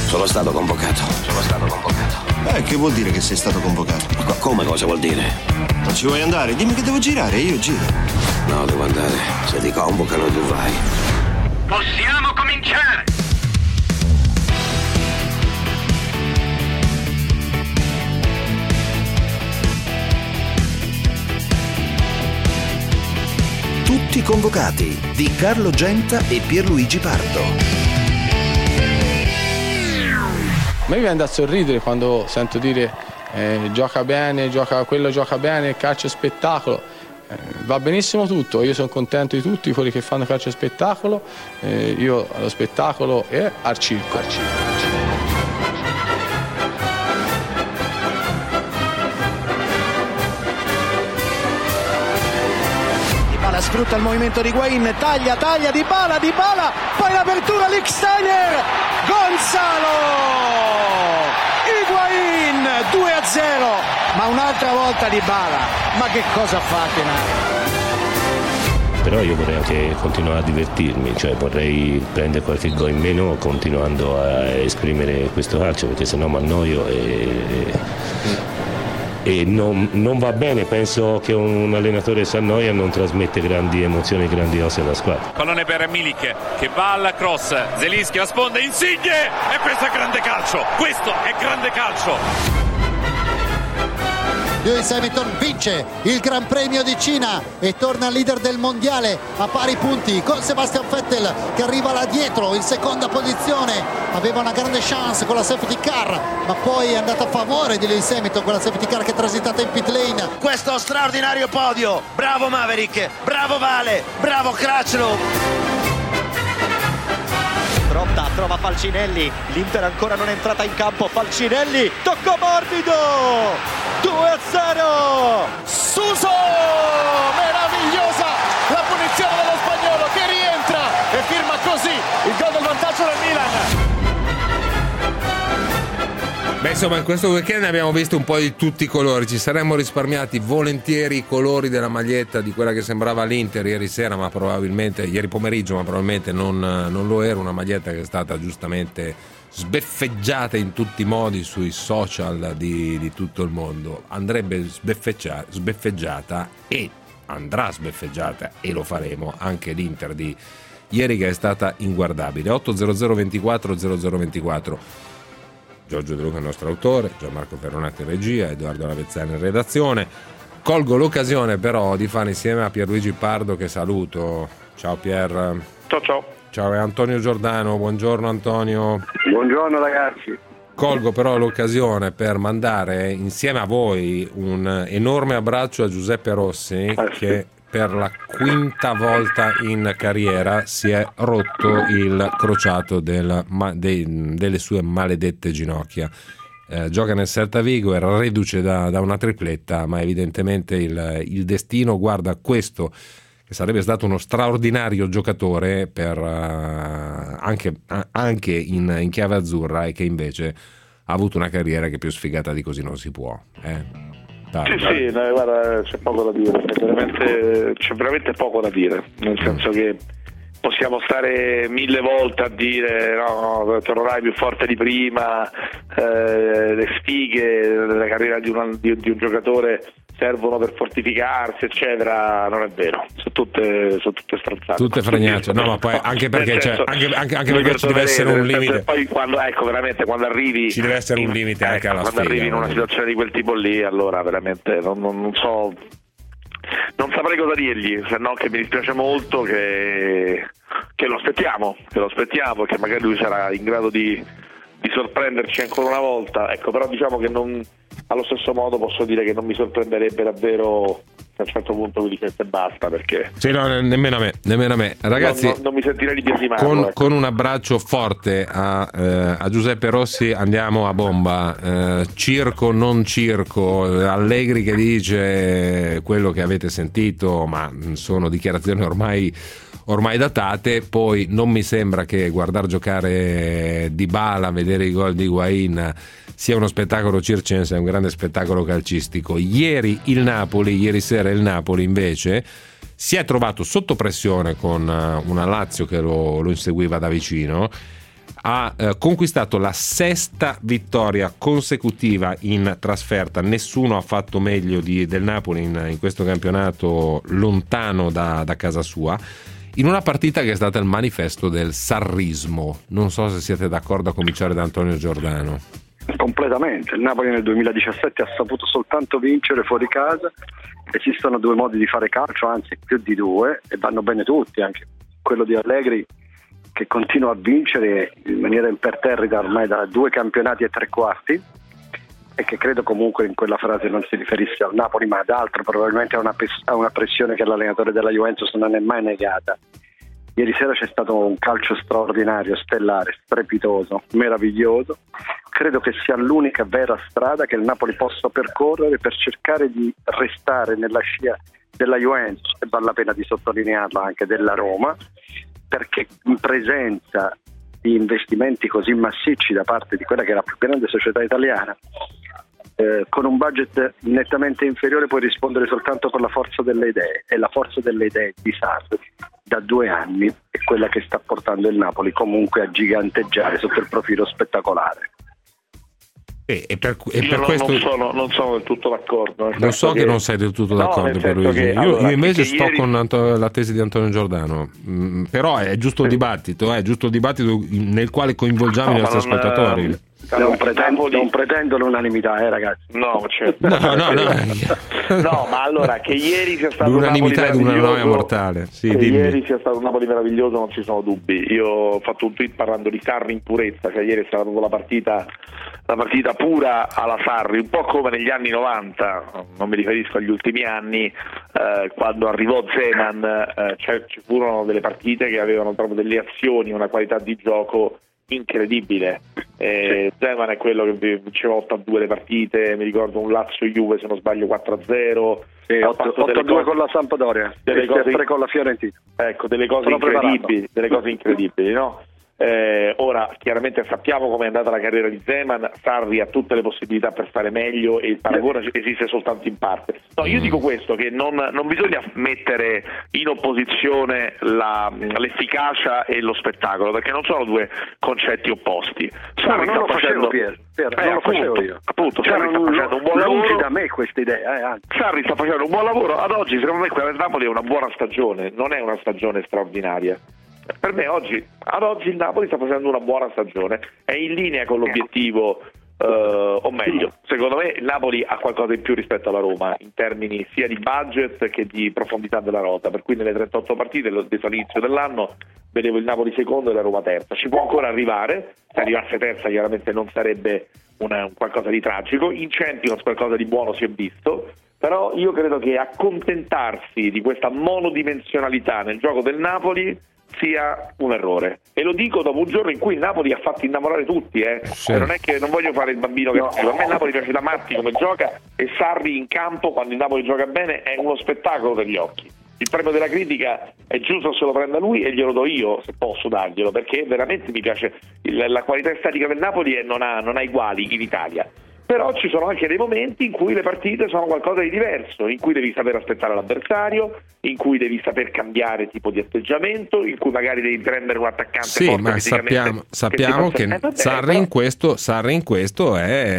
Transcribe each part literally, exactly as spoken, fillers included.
Sono stato convocato. Sono stato convocato. Eh, che vuol dire che sei stato convocato? Ma come cosa vuol dire? Non ci vuoi andare? Dimmi che devo girare, io giro. No, devo andare. Se ti convocano tu vai. Possiamo cominciare! Tutti convocati di Carlo Genta e Pierluigi Pardo. A me viene da sorridere quando sento dire eh, gioca bene, gioca, quello gioca bene, calcio e spettacolo. Eh, va benissimo tutto, io sono contento di tutti quelli che fanno calcio e spettacolo, eh, io allo spettacolo e al circo. Al circo, al circo. Sfrutta il movimento di Higuain, taglia, taglia, Dybala, Dybala, poi l'apertura, Lichtsteiner, Gonzalo, Higuain, due a zero, ma un'altra volta Dybala, ma che cosa fate? Però io vorrei anche continuare a divertirmi, cioè vorrei prendere qualche gol in meno continuando a esprimere questo calcio, perché sennò mi annoio e... e non, non va bene. Penso che un allenatore si annoia non trasmette grandi emozioni, grandi cose alla squadra. Pallone per Milik che va al cross, Zelinski la sponda, Insigne, e questo è grande calcio, questo è grande calcio. Lewis Hamilton vince il Gran Premio di Cina e torna leader del mondiale a pari punti con Sebastian Vettel che arriva là dietro in seconda posizione. Aveva una grande chance con la safety car, ma poi è andata a favore di Lewis Hamilton con la safety car che è transitata in pit lane. Questo straordinario podio, bravo Maverick, bravo Vale, bravo Crutchlow. Trotta, trova Falcinelli, l'Inter ancora non è entrata in campo, Falcinelli, tocco morbido, due a zero, Suso, meravigliosa la punizione dello spagnolo che rientra e firma così il gol del vantaggio del Milan. Beh, insomma, in questo weekend abbiamo visto un po' di tutti i colori. Ci saremmo risparmiati volentieri i colori della maglietta di quella che sembrava l'Inter ieri sera, ma probabilmente ieri pomeriggio, ma probabilmente non, non lo era. Una maglietta che è stata giustamente sbeffeggiata in tutti i modi sui social di, di tutto il mondo. Andrebbe sbeffeggiata, sbeffeggiata e andrà sbeffeggiata, e lo faremo, anche l'Inter di ieri, che è stata inguardabile. otto zero zero ventiquattro zero zero ventiquattro. Giorgio De Luca è il nostro autore, Gianmarco Ferronati in regia, Edoardo Lavezzani in redazione. Colgo l'occasione però di fare insieme a Pierluigi Pardo, che saluto. Ciao Pier. Ciao ciao. Ciao, e Antonio Giordano. Buongiorno Antonio. Buongiorno ragazzi. Colgo però l'occasione per mandare insieme a voi un enorme abbraccio a Giuseppe Rossi, eh, che sì. per la quinta volta in carriera si è rotto il crociato del, ma, dei, delle sue maledette ginocchia. Eh, gioca nel Celta Vigo, era reduce da, da una tripletta, ma evidentemente il, il destino guarda questo, che sarebbe stato uno straordinario giocatore per, uh, anche, anche in, in chiave azzurra, e che invece ha avuto una carriera che più sfigata di così non si può. Eh? Dai, sì, dai. sì, no, guarda, c'è poco da dire, c'è veramente, c'è veramente poco da dire, nel senso che possiamo stare mille volte a dire no, no, tornerai più forte di prima, eh, le sfighe della carriera di, una, di, di un giocatore servono per fortificarsi, eccetera. Non è vero, sono tutte, sono tutte stronzate, tutte fregnacce. No, ma poi anche perché, cioè, anche, anche, anche perché ci deve essere un limite. Poi quando, ecco, veramente quando arrivi, ci deve essere un limite in, anche ecco, alla quando sfiga, arrivi in una situazione di quel tipo lì, allora veramente non, non, non so, non saprei cosa dirgli, se no che mi dispiace molto che, che lo aspettiamo, che lo aspettiamo, che magari lui sarà in grado di, di sorprenderci ancora una volta. Ecco, però diciamo che non, allo stesso modo posso dire che non mi sorprenderebbe davvero a un certo punto mi dicesse basta, perché sì, no, nemmeno a me, nemmeno a me. Ragazzi, non, non, non mi sentirei di biasimarlo, con, ecco. con un abbraccio forte a, eh, a Giuseppe Rossi andiamo a bomba. eh, circo non circo, Allegri che dice quello che avete sentito, ma sono dichiarazioni ormai ormai datate. Poi non mi sembra che guardar giocare Dybala, vedere i gol di Higuain sia uno spettacolo circense, è un grande spettacolo calcistico. Ieri il Napoli, ieri sera il Napoli invece si è trovato sotto pressione con una Lazio che lo, lo inseguiva da vicino, ha eh, conquistato la sesta vittoria consecutiva in trasferta. Nessuno ha fatto meglio di, del Napoli in, in questo campionato lontano da, da casa sua, in una partita che è stata il manifesto del sarrismo. Non so se siete d'accordo, a cominciare da Antonio Giordano. Completamente. Il Napoli nel duemiladiciassette ha saputo soltanto vincere fuori casa. Esistono due modi di fare calcio, anzi più di due, e vanno bene tutti, anche quello di Allegri che continua a vincere in maniera imperterrita ormai da due campionati e tre quarti, e che credo comunque in quella frase non si riferisse al Napoli ma ad altro, probabilmente a una, a una pressione che l'allenatore della Juventus non è mai negata. Ieri sera c'è stato un calcio straordinario, stellare, strepitoso, meraviglioso. Credo che sia l'unica vera strada che il Napoli possa percorrere per cercare di restare nella scia della Juventus, e vale la pena di sottolinearlo anche della Roma, perché in presenza di investimenti così massicci da parte di quella che è la più grande società italiana, eh, con un budget nettamente inferiore puoi rispondere soltanto con la forza delle idee, e la forza delle idee di Sarri da due anni è quella che sta portando il Napoli comunque a giganteggiare sotto il profilo spettacolare. E, e per, e io per non, questo non, sono, non sono del tutto d'accordo. Lo so che, che non sei del tutto d'accordo, no, per Luigi. che, io, allora, io invece che sto ieri... con Anto- la tesi di Antonio Giordano, mm, però è giusto il dibattito, è giusto il dibattito nel quale coinvolgiamo no, i nostri non, ascoltatori. Non pretendo, non pretendo l'unanimità, eh ragazzi. No, certo. no, no, no. no, ma allora che ieri sia stato l'unanimità un Napoli è una noia mortale. Sì, che dimmi. ieri sia stato un Napoli meraviglioso non ci sono dubbi. Io ho fatto un tweet parlando di Sarri in purezza, cioè ieri è stata proprio la partita la partita pura alla Sarri, un po' come negli anni novanta, non mi riferisco agli ultimi anni, eh, quando arrivò Zeman, eh, cioè, ci furono delle partite che avevano proprio delle azioni, una qualità di gioco incredibile. Eh, Zeman è quello che vinceva otto a due le partite, mi ricordo un Lazio-Juve se non sbaglio quattro a zero, sì, otto a due con la Sampdoria, delle cose tre con la Fiorentina. Ecco, delle cose incredibili, delle cose incredibili, no? Eh, ora chiaramente sappiamo come è andata la carriera di Zeman. Sarri ha tutte le possibilità per fare meglio e il paragone esiste soltanto in parte. No, io dico questo, che non, non bisogna mettere in opposizione la, l'efficacia e lo spettacolo, perché non sono due concetti opposti. Sarri no, non lo facendo... facevo Pier, Pier, eh, non lo appunto, facevo io appunto, cioè, Sarri non, sta facendo un buon lavoro da me questa idea, eh, Sarri sta facendo un buon lavoro ad oggi. Secondo me quella del Napoli è una buona stagione, non è una stagione straordinaria. Per me oggi, ad oggi il Napoli sta facendo una buona stagione, è in linea con l'obiettivo, eh, o meglio, secondo me il Napoli ha qualcosa in più rispetto alla Roma in termini sia di budget che di profondità della rotta, per cui nelle trentotto partite all'inizio dell'anno vedevo il Napoli secondo e la Roma terza. Ci può ancora arrivare, se arrivasse terza chiaramente non sarebbe una, un qualcosa di tragico, in Champions qualcosa di buono si è visto, però io credo che accontentarsi di questa monodimensionalità nel gioco del Napoli sia un errore, e lo dico dopo un giorno in cui il Napoli ha fatto innamorare tutti, eh. Sì. Non è che non voglio fare il bambino cattivo, a me il Napoli piace da matti come gioca, e Sarri in campo quando il Napoli gioca bene è uno spettacolo per gli occhi. Il premio della critica è giusto se lo prenda lui, e glielo do io se posso darglielo, perché veramente mi piace il, la qualità estetica del Napoli e non ha, non ha uguali in Italia. Però ci sono anche dei momenti in cui le partite sono qualcosa di diverso, in cui devi saper aspettare l'avversario, in cui devi saper cambiare tipo di atteggiamento, in cui magari devi prendere un attaccante sì, forte ma sappiamo, sappiamo che, che Sarri, in questo, Sarri in questo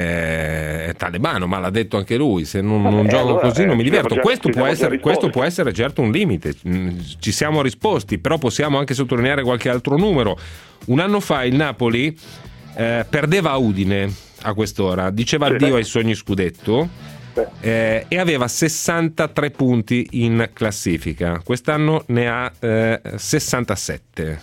è, è talebano, ma l'ha detto anche lui, se non, non eh, gioco allora, così non mi diverto. Già, questo, può essere, questo può essere certo un limite, ci siamo risposti, però possiamo anche sottolineare qualche altro numero. Un anno fa il Napoli eh, perdeva a Udine a quest'ora, diceva addio ai sogni scudetto, eh, e aveva sessantatré punti in classifica. Quest'anno ne ha eh, sessantasette.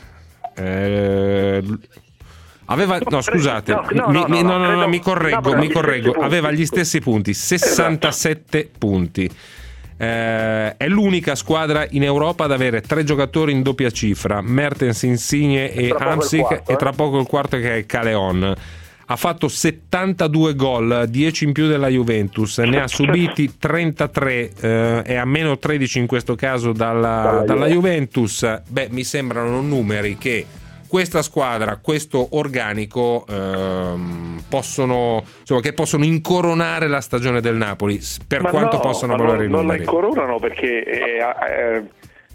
Eh, aveva no scusate no, no, mi, no, no, no, no, no, mi correggo, mi correggo aveva gli stessi punti, sessantasette punti. Eh, è l'unica squadra in Europa ad avere tre giocatori in doppia cifra, Mertens, Insigne e Hamsik, e tra poco il quarto che è Caleon. Ha fatto settantadue gol, dieci in più della Juventus, ne ha subiti trentatré, eh, e a meno tredici in questo caso dalla, dalla Juventus. Beh, mi sembrano numeri che questa squadra, questo organico ehm, possono, insomma, che possono incoronare la stagione del Napoli, per ma quanto no, possano ma valere i non, numeri. Non la incoronano perché eh, eh,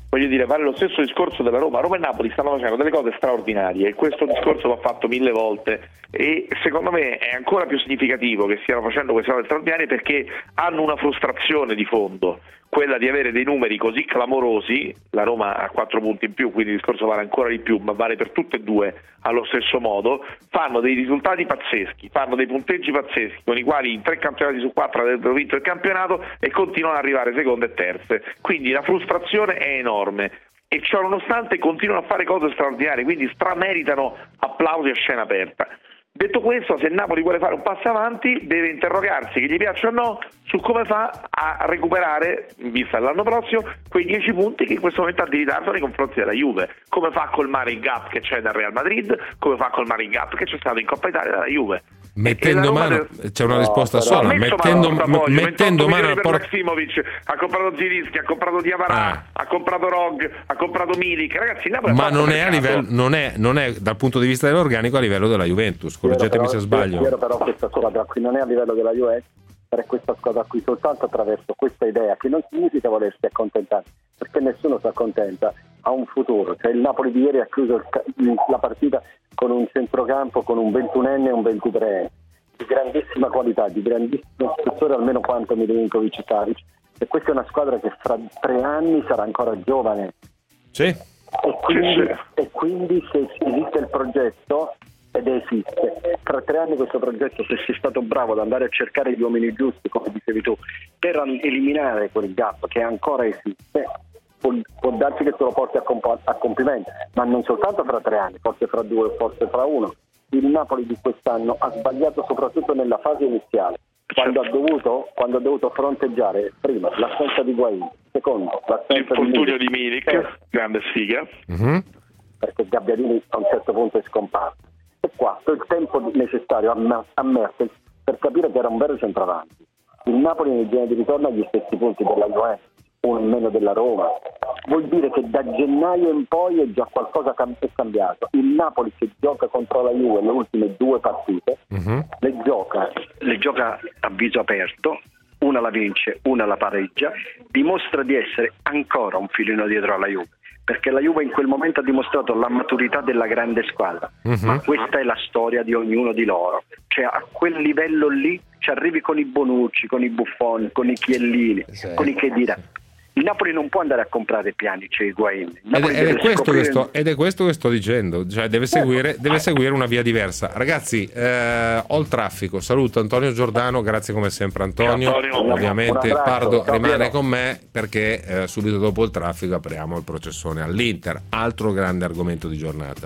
voglio dire, vale lo stesso discorso della Roma. Roma e Napoli stanno facendo delle cose straordinarie e questo discorso l'ho fatto mille volte e secondo me è ancora più significativo che stiano facendo queste cose straordinarie perché hanno una frustrazione di fondo, quella di avere dei numeri così clamorosi. La Roma ha quattro punti in più, quindi il discorso vale ancora di più, ma vale per tutte e due allo stesso modo. Fanno dei risultati pazzeschi, fanno dei punteggi pazzeschi con i quali in tre campionati su quattro avrebbero vinto il campionato e continuano ad arrivare seconde e terze, quindi la frustrazione è enorme e ciò nonostante continuano a fare cose straordinarie, quindi strameritano applausi a scena aperta. Detto questo, se Napoli vuole fare un passo avanti deve interrogarsi, che gli piaccia o no, su come fa a recuperare, in vista dell'anno prossimo, quei dieci punti che in questo momento ha di ritardo nei confronti della Juve. Come fa a colmare il gap che c'è dal Real Madrid, come fa a colmare il gap che c'è stato in Coppa Italia dalla Juve. Mettendo mano, deve... c'è una risposta no, sola, mettendo, mettendo, mano, m- mettendo mano al per por- Maximovic, ha comprato Zilinski, ha comprato Diavara, ah. ha comprato Rog, ha comprato Milik, ragazzi, Napoli ma non è, a livello, non, è, non è dal punto di vista dell'organico a livello della Juventus, correggetemi se sbaglio. È vero, però questa squadra qui non è a livello della Juventus, per questa squadra qui soltanto attraverso questa idea, che non significa volersi accontentare, perché nessuno si accontenta, ha un futuro. Cioè il Napoli di ieri ha chiuso il, la partita con un centrocampo con un ventunenne e un ventitreenne di grandissima qualità, di grandissimo spessore, almeno quanto Milinkovic e Savic, e questa è una squadra che fra tre anni sarà ancora giovane. Sì. E quindi, sì, sì. E quindi se esiste il progetto, ed esiste, tra tre anni questo progetto, se sei stato bravo ad andare a cercare gli uomini giusti, come dicevi tu, per eliminare quel gap che ancora esiste, può, può darsi che te lo porti a, comp- a compimento, ma non soltanto fra tre anni, forse fra due, forse fra uno. Il Napoli di quest'anno ha sbagliato soprattutto nella fase iniziale, quando ha dovuto, quando ha dovuto fronteggiare prima l'assenza di Higuaín, secondo l'assenza l'infortunio di Milik, di Milik eh. grande sfiga, mm-hmm. perché Gabbiadini a un certo punto è scomparso, e quarto il tempo necessario a, a Mertens per capire che era un vero centravanti. Il Napoli nel genere di ritorno agli stessi punti della Juventus, uno in meno della Roma. Vuol dire che da gennaio in poi è già qualcosa è cambiato. Il Napoli che gioca contro la Juve le ultime due partite, uh-huh. le gioca le gioca a viso aperto, una la vince, una la pareggia, dimostra di essere ancora un filino dietro alla Juve, perché la Juve in quel momento ha dimostrato la maturità della grande squadra, uh-huh. ma questa è la storia di ognuno di loro, cioè a quel livello lì ci arrivi con i Bonucci, con i Buffoni, con i Chiellini, sì. con i Khedira. Il Napoli non può andare a comprare Pjanic e Higuaín. Ed, ed, è questo che sto, ed è questo che sto dicendo, cioè deve seguire, deve seguire una via diversa. Ragazzi, eh, ho il traffico, saluto Antonio Giordano, grazie come sempre Antonio, Antonio. Ovviamente Pardo rimane con me perché eh, subito dopo il traffico apriamo il processone all'Inter, altro grande argomento di giornata.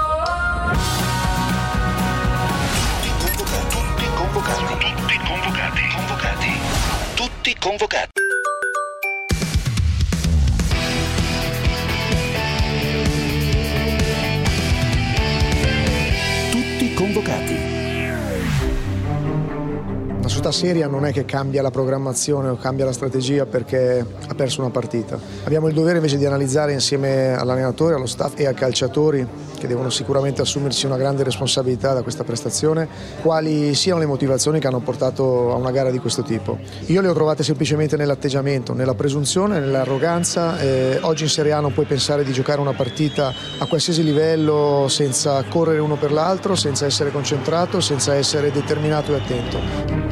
Tutti convocati, tutti convocati, convocati, tutti convocati. Convocati. Una società seria non è che cambia la programmazione o cambia la strategia perché ha perso una partita. Abbiamo il dovere invece di analizzare insieme all'allenatore, allo staff e ai calciatori, che devono sicuramente assumersi una grande responsabilità da questa prestazione, quali siano le motivazioni che hanno portato a una gara di questo tipo. Io le ho trovate semplicemente nell'atteggiamento, nella presunzione, nell'arroganza. Eh, oggi in Serie A non puoi pensare di giocare una partita a qualsiasi livello senza correre uno per l'altro, senza essere concentrato, senza essere determinato e attento.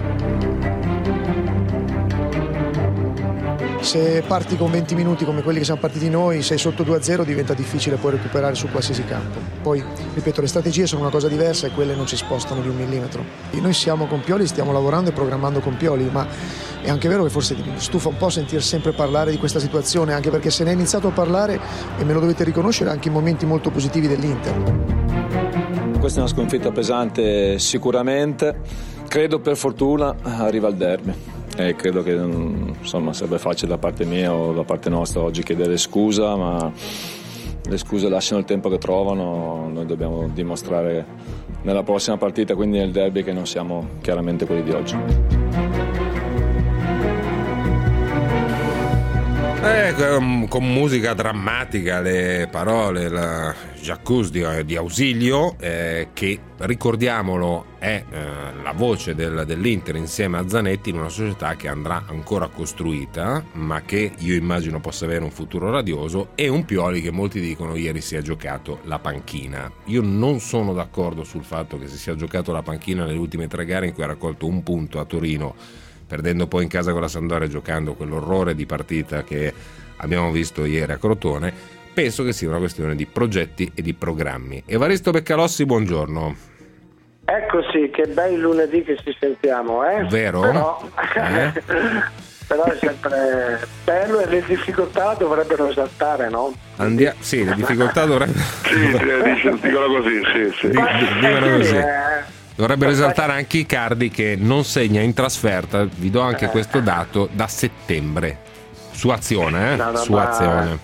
Se parti con venti minuti come quelli che siamo partiti noi, sei sotto due a zero, diventa difficile poi recuperare su qualsiasi campo. Poi, ripeto, le strategie sono una cosa diversa e quelle non ci spostano di un millimetro. Noi siamo con Pioli, stiamo lavorando e programmando con Pioli, ma è anche vero che forse stufa un po' sentir sempre parlare di questa situazione, anche perché se ne è iniziato a parlare, e me lo dovete riconoscere, anche in momenti molto positivi dell'Inter. Questa è una sconfitta pesante sicuramente, credo per fortuna arriva il derby. E credo che insomma sarebbe facile da parte mia o da parte nostra oggi chiedere scusa, ma le scuse lasciano il tempo che trovano. Noi dobbiamo dimostrare nella prossima partita, quindi nel derby, che non siamo chiaramente quelli di oggi. Eh, con, con musica drammatica, le parole, la Jacques di, di Ausilio, eh, che ricordiamolo è eh, la voce del, dell'Inter insieme a Zanetti in una società che andrà ancora costruita, ma che io immagino possa avere un futuro radioso, e un Pioli che molti dicono ieri si è giocato la panchina. Io non sono d'accordo sul fatto che si sia giocato la panchina nelle ultime tre gare in cui ha raccolto un punto a Torino, perdendo poi in casa con la Sampdoria, giocando quell'orrore di partita che abbiamo visto ieri a Crotone. Penso che sia una questione di progetti e di programmi. Evaristo Beccalossi, buongiorno. Eccoci, che bei lunedì che ci sentiamo, eh? Vero? Però, eh? però è sempre bello, e le difficoltà dovrebbero esaltare, no? Andia- sì, le difficoltà dovrebbero... sì, dicono così, sì, sì. Di- dicono così. Eh, Dovrebbero esaltare anche Icardi, che non segna in trasferta, vi do anche questo dato, da settembre. Su Azione, eh? No, no, Su ma- Azione.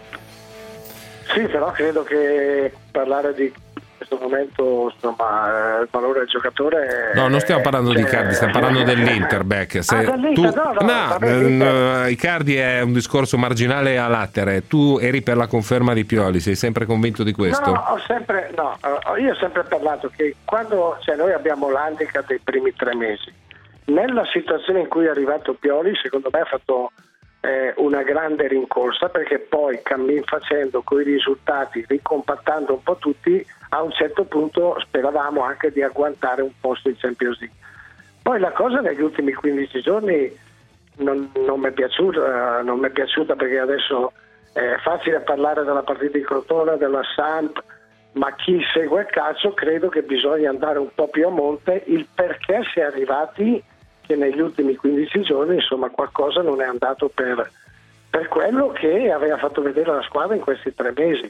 Sì, però credo che parlare di questo momento, insomma, il valore del giocatore... No, non stiamo parlando cioè, di Icardi, stiamo parlando dell'Inter, Beck. Se Ah, dell'Inter, tu... no, no, vabbè, no, Icardi è un discorso marginale a latere. Tu eri per la conferma di Pioli, sei sempre convinto di questo? No, ho sempre, no, io ho sempre parlato che quando, cioè, noi abbiamo l'handicap dei primi tre mesi, nella situazione in cui è arrivato Pioli, secondo me ha fatto eh, una grande rincorsa, perché poi cammin facendo con i risultati, ricompattando un po' tutti, a un certo punto speravamo anche di agguantare un posto in Champions League. Poi la cosa negli ultimi quindici giorni non, non mi è piaciuta, non mi è piaciuta perché adesso è facile parlare della partita di Crotone, della Samp, ma chi segue il calcio credo che bisogna andare un po' più a monte il perché si è arrivati che negli ultimi quindici giorni insomma qualcosa non è andato per, per quello che aveva fatto vedere la squadra in questi tre mesi.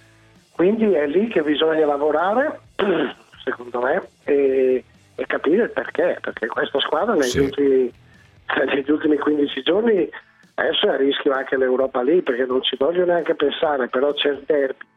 Quindi è lì che bisogna lavorare, secondo me, e, e capire il perché, perché questa squadra negli, sì. ultimi, negli ultimi quindici giorni adesso è a rischio anche l'Europa lì, perché non ci voglio neanche pensare, però c'è il derby,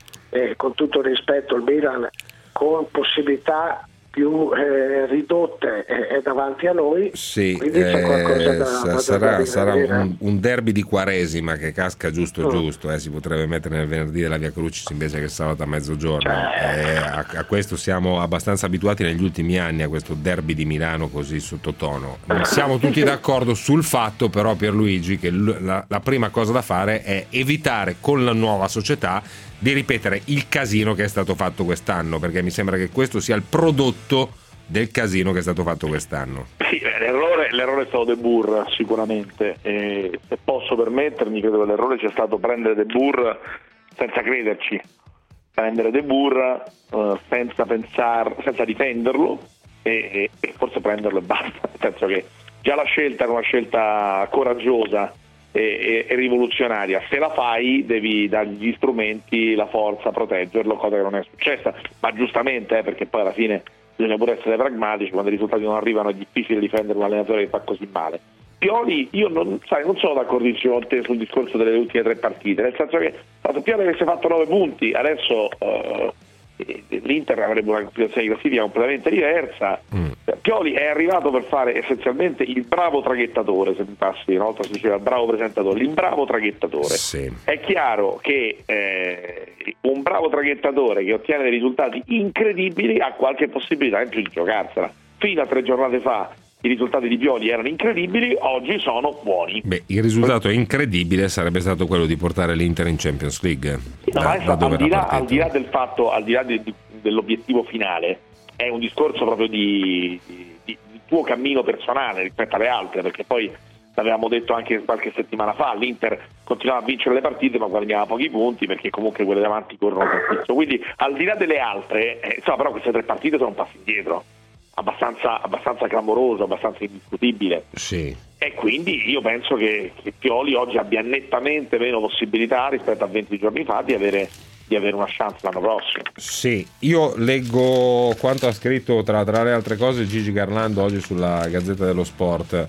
e con tutto il rispetto il Milan con possibilità più eh, ridotte è, è davanti a noi, sì, quindi c'è qualcosa eh, da, sa- da sarà, da sarà vedere. un, un derby di Quaresima che casca giusto Mm. giusto, eh, si potrebbe mettere nel venerdì della Via Crucis invece che sabato a mezzogiorno. Eh, a, a questo siamo abbastanza abituati negli ultimi anni, a questo derby di Milano così sottotono. Siamo tutti d'accordo sul fatto però, Pierluigi, che l- la, la prima cosa da fare è evitare con la nuova società di ripetere il casino che è stato fatto quest'anno, perché mi sembra che questo sia il prodotto del casino che è stato fatto quest'anno. Sì, l'errore, l'errore è stato De Boer sicuramente, e se posso permettermi credo che l'errore sia stato prendere De Boer senza crederci, prendere De Boer uh, senza pensare, senza difenderlo e, e, e forse prenderlo e basta, nel senso che già la scelta era una scelta coraggiosa e, e, e rivoluzionaria. Se la fai devi dargli gli strumenti, la forza, proteggerlo, cosa che non è successa, ma giustamente, eh, perché poi alla fine bisogna pure essere pragmatici, quando i risultati non arrivano è difficile difendere un allenatore che fa così male. Pioli, io non, sai, non sono d'accordissimo con te sul discorso delle ultime tre partite, nel senso che Pioli avesse fatto nove punti, adesso uh, l'Inter avrebbe una situazione di classifica completamente diversa. mm. Pioli è arrivato per fare essenzialmente il bravo traghettatore, se mi passi, una volta si diceva il bravo presentatore, il bravo traghettatore. Sì. È chiaro che eh, un bravo traghettatore che ottiene dei risultati incredibili ha qualche possibilità in più di giocarsela. Fino a tre giornate fa i risultati di Pioli erano incredibili, oggi sono buoni. Beh, il risultato incredibile sarebbe stato quello di portare l'Inter in Champions League. No, da, adesso, da dove al, di era là, partito. al di là del fatto, al di là di, di, dell'obiettivo finale, è un discorso proprio di, di, di tuo cammino personale rispetto alle altre, perché poi l'avevamo detto anche qualche settimana fa, l'Inter continuava a vincere le partite ma guadagnava pochi punti perché comunque quelle davanti corrono tantissimo. Quindi al di là delle altre, eh, insomma, però queste tre partite sono un passo indietro abbastanza, abbastanza clamoroso, abbastanza indiscutibile. Sì. E quindi io penso che, che Pioli oggi abbia nettamente meno possibilità rispetto a venti giorni fa di avere, di avere una chance l'anno prossimo. Sì, io leggo quanto ha scritto tra, tra le altre cose Gigi Garlando oggi sulla Gazzetta dello Sport.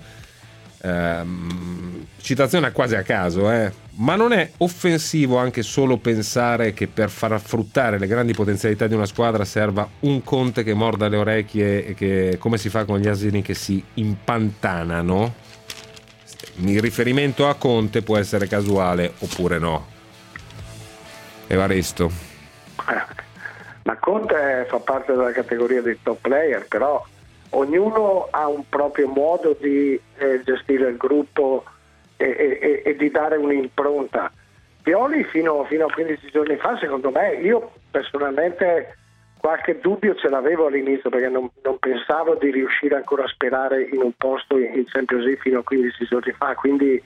Ehm, citazione quasi a caso, eh. Ma non è offensivo anche solo pensare che per far fruttare le grandi potenzialità di una squadra serva un Conte che morda le orecchie e che, come si fa con gli asini che si impantanano? il riferimento a Conte può essere casuale oppure no. Evaristo. Ma Conte fa parte della categoria dei top player, però ognuno ha un proprio modo di eh, gestire il gruppo e, e, e di dare un'impronta. Pioli fino, fino a quindici giorni fa, secondo me, io personalmente qualche dubbio ce l'avevo all'inizio, perché non, non pensavo di riuscire ancora a sperare in un posto in Champions League fino a quindici giorni fa, quindi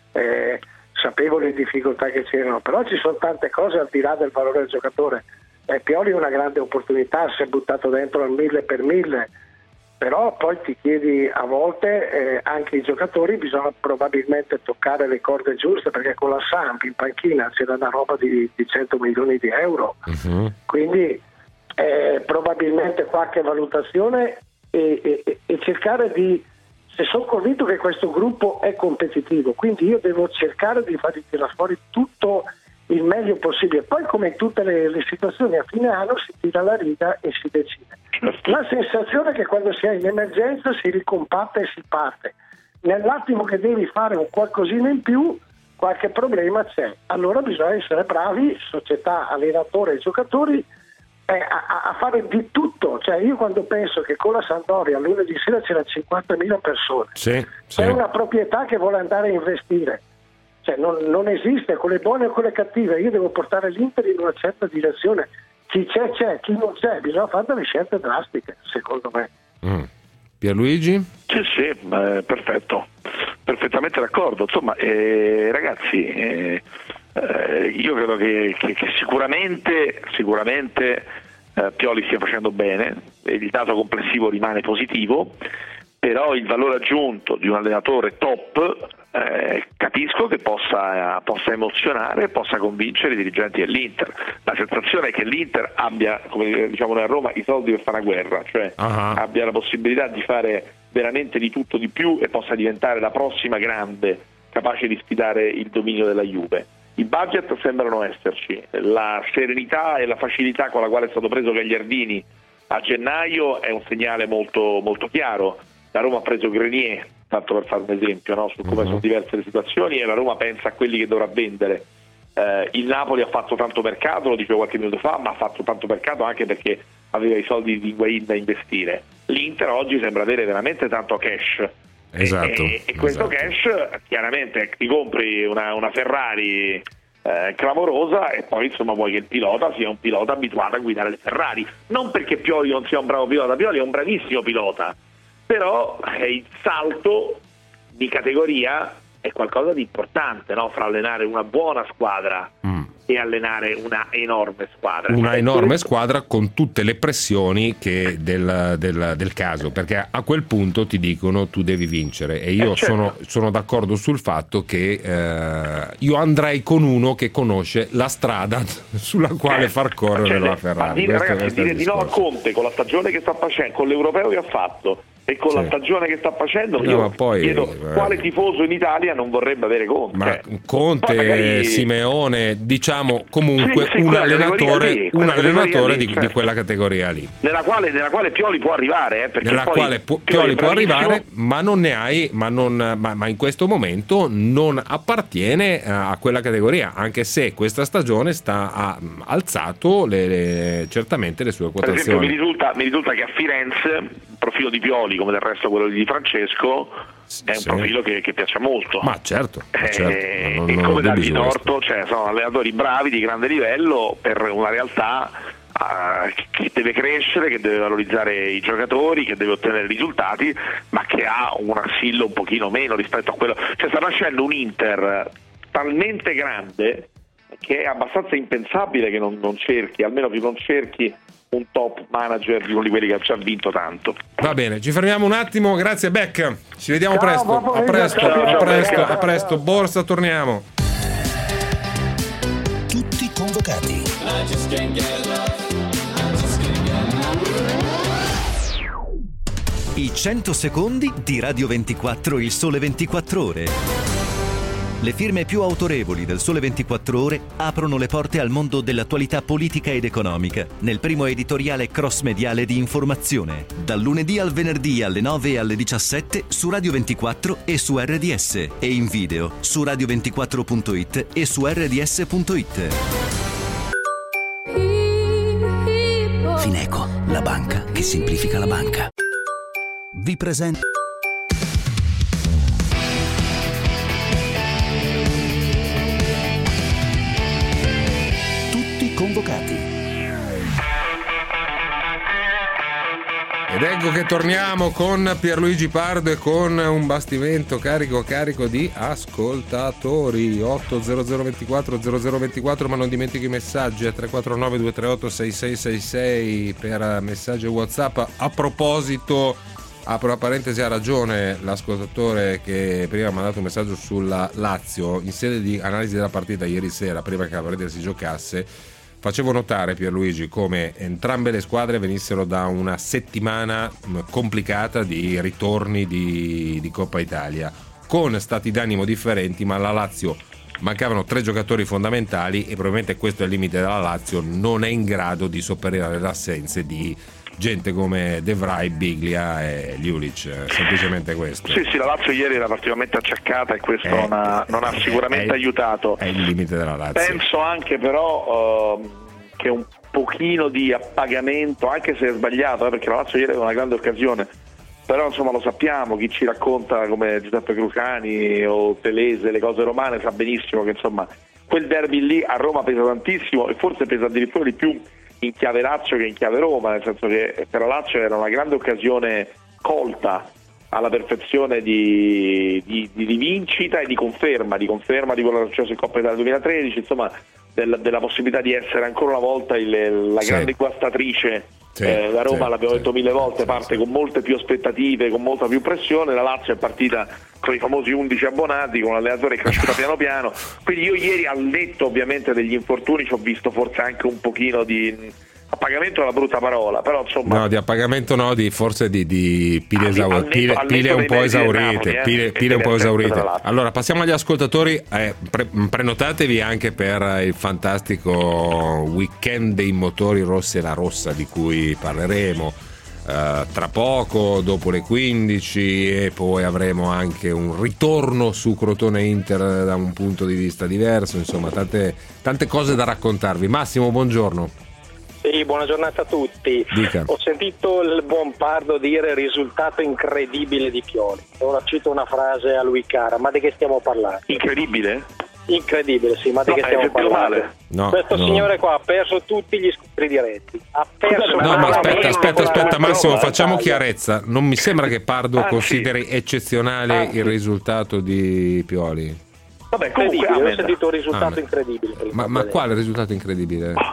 eh, sapevo le difficoltà che c'erano, però ci sono tante cose al di là del valore del giocatore. Eh, Pioli è una grande opportunità, si è buttato dentro al mille per mille, però poi ti chiedi a volte eh, anche i giocatori bisogna probabilmente toccare le corde giuste, perché con la Samp in panchina c'era una roba di, di cento milioni di euro, uh-huh. quindi eh, probabilmente qualche valutazione e, e, e cercare di, se sono convinto che questo gruppo è competitivo, quindi io devo cercare di far tirare fuori tutto il meglio possibile. Poi, come in tutte le, le situazioni, a fine anno si tira la riga e si decide. La sensazione è che quando si è in emergenza si ricompatta e si parte. Nell'attimo che devi fare un qualcosina in più, qualche problema c'è. Allora bisogna essere bravi, società, allenatore e giocatori, eh, a, a fare di tutto. Cioè, io quando penso che con la Sampdoria lunedì sera c'era cinquantamila persone, sì, c'è sì. una proprietà che vuole andare a investire. Cioè, non, non esiste, con le buone e con le cattive, io devo portare l'Inter in una certa direzione. Chi c'è c'è, chi non c'è, bisogna fare delle scelte drastiche, secondo me. Mm. Pierluigi? Sì, sì, eh, perfetto, perfettamente d'accordo. Insomma, eh, ragazzi, eh, eh, io credo che, che, che sicuramente, sicuramente eh, Pioli stia facendo bene, il dato complessivo rimane positivo, però il valore aggiunto di un allenatore top eh, capisco che possa, possa emozionare, possa convincere i dirigenti dell'Inter. La sensazione è che l'Inter abbia, come diciamo noi a Roma, i soldi per fare una guerra, cioè uh-huh. abbia la possibilità di fare veramente di tutto di più e possa diventare la prossima grande, capace di sfidare il dominio della Juve. I budget sembrano esserci, la serenità e la facilità con la quale è stato preso Gagliardini a gennaio è un segnale molto, molto chiaro. La Roma ha preso Grenier, tanto per fare un esempio, no? Su come uh-huh. sono diverse le situazioni, e la Roma pensa a quelli che dovrà vendere. Eh, il Napoli ha fatto tanto mercato, lo dicevo qualche minuto fa, ma ha fatto tanto mercato anche perché aveva i soldi di Higuaín da investire. L'Inter oggi sembra avere veramente tanto cash. Esatto. E, e questo esatto. cash, chiaramente, ti compri una, una Ferrari eh, clamorosa e poi insomma vuoi che il pilota sia un pilota abituato a guidare le Ferrari. Non perché Pioli non sia un bravo pilota, Pioli è un bravissimo pilota, però eh, il salto di categoria è qualcosa di importante, no? Fra allenare una buona squadra mm. e allenare una enorme squadra. Una cioè, enorme questo... squadra con tutte le pressioni che del, del, del caso, perché a quel punto ti dicono tu devi vincere, e io eh, certo. sono, sono d'accordo sul fatto che eh, io andrei con uno che conosce la strada sulla quale eh, far correre cioè, la Ferrari. Ma dire, questo, ragazzi, questo dire di no a Conte con la stagione che sta facendo, con l'europeo che ha fatto e con sì. la stagione che sta facendo, no, io poi, chiedo eh, quale tifoso in Italia non vorrebbe avere Conte. Ma Conte, magari... Simeone, diciamo comunque sì, sì, un allenatore, lì, un allenatore lì, di, certo. di quella categoria lì. Nella quale, nella quale Pioli può arrivare, eh, perché nella poi quale pu- Pioli, Pioli può arrivare, ma non ne hai, ma, non, ma, ma in questo momento non appartiene a quella categoria, anche se questa stagione sta ha alzato le, le, certamente le sue quotazioni. Per esempio, mi risulta, mi risulta che a Firenze il profilo di Pioli, come del resto quello di Francesco, è un sì. profilo che, che piace molto. Ma certo, ma certo. Eh, non, e non come dargli torto, torto, cioè sono allenatori bravi di grande livello per una realtà uh, che deve crescere, che deve valorizzare i giocatori, che deve ottenere risultati, ma che ha un assillo un pochino meno rispetto a quello. Cioè sta nascendo un Inter talmente grande che è abbastanza impensabile che non, non cerchi, almeno che non cerchi un top manager di uno di quelli che ha già vinto tanto. Va bene, ci fermiamo un attimo, grazie Beck, ci vediamo ciao, presto, a presto, ciao, a ciao, presto, ciao, a presto, Borsa, torniamo. Tutti convocati. I cento secondi di Radio ventiquattro, il sole ventiquattro ore. Le firme più autorevoli del Sole ventiquattro Ore aprono le porte al mondo dell'attualità politica ed economica nel primo editoriale cross-mediale di informazione, dal lunedì al venerdì alle nove e alle diciassette su Radio ventiquattro e su R D S e in video su radio ventiquattro punto it e su R D S punto it. Fineco, la banca che semplifica la banca. Vi presento. Tutti convocati. Ed ecco che torniamo con Pierluigi Pardo e con un bastimento carico carico di ascoltatori. Otto zero zero ventiquattro zero zero ventiquattro, ma non dimentichi i messaggi a tre quattro nove due tre otto sei sei sei sei per messaggi WhatsApp. A proposito, apro la parentesi, ha ragione l'ascoltatore che prima mi ha dato un messaggio sulla Lazio. In sede di analisi della partita ieri sera, prima che la partita si giocasse, facevo notare, Pierluigi, come entrambe le squadre venissero da una settimana complicata di ritorni di, di Coppa Italia, con stati d'animo differenti, ma la Lazio mancavano tre giocatori fondamentali e probabilmente questo è il limite della Lazio, non è in grado di sopperire le assenze di gente come De Vrij, Biglia e Ljulic, semplicemente questo. Sì, sì, la Lazio ieri era particolarmente acciaccata e questo eh, non, ha, non ha sicuramente è, aiutato. È il limite della Lazio. Penso anche però uh, che un pochino di appagamento, anche se è sbagliato, eh, perché la Lazio ieri aveva una grande occasione, però insomma lo sappiamo, chi ci racconta come Giuseppe Cruciani o Telese le cose romane sa benissimo che insomma quel derby lì a Roma pesa tantissimo e forse pesa addirittura di più in chiave Lazio che in chiave Roma, nel senso che per la Lazio era una grande occasione colta alla perfezione di, di, di rivincita e di conferma, di conferma di quello che è successo in Coppa Italia duemilatredici, insomma del, della possibilità di essere ancora una volta il, la sì. grande guastatrice. Sì, eh, la Roma, sì, l'abbiamo sì, detto mille volte, sì, parte sì. con molte più aspettative, con molta più pressione. La Lazio è partita con i famosi undici abbonati, con un allenatore che è cresciuto piano piano. Quindi io ieri, al netto ovviamente degli infortuni, ci ho visto forse anche un pochino di appagamento, è una brutta parola, però insomma no, di appagamento no, di forse di, di pile, esaur- netto, pile, pile un po' esaurite Napoli, eh, pile, pile un po' esaurite. Allora passiamo agli ascoltatori, eh, pre- prenotatevi anche per il fantastico weekend dei motori rossi e la rossa di cui parleremo Uh, tra poco, dopo le quindici, e poi avremo anche un ritorno su Crotone Inter da un punto di vista diverso, insomma tante, tante cose da raccontarvi. Massimo, buongiorno. Sì, buona giornata a tutti. Dica. Ho sentito il buon Pardo dire risultato incredibile di Pioli. Ora cito una frase a lui cara, ma di che stiamo parlando? Incredibile? Incredibile, sì, ma di no, che stiamo parlando? No, Questo no. signore qua ha perso tutti gli scontri diretti. Ha perso no, ma aspetta, aspetta, aspetta, Massimo, facciamo chiarezza. Non mi sembra che Pardo ah, consideri sì. eccezionale ah, il sì. risultato di Pioli. Vabbè, comunque, ho sentito un risultato ah, incredibile. Ma, ma quale risultato incredibile? Oh.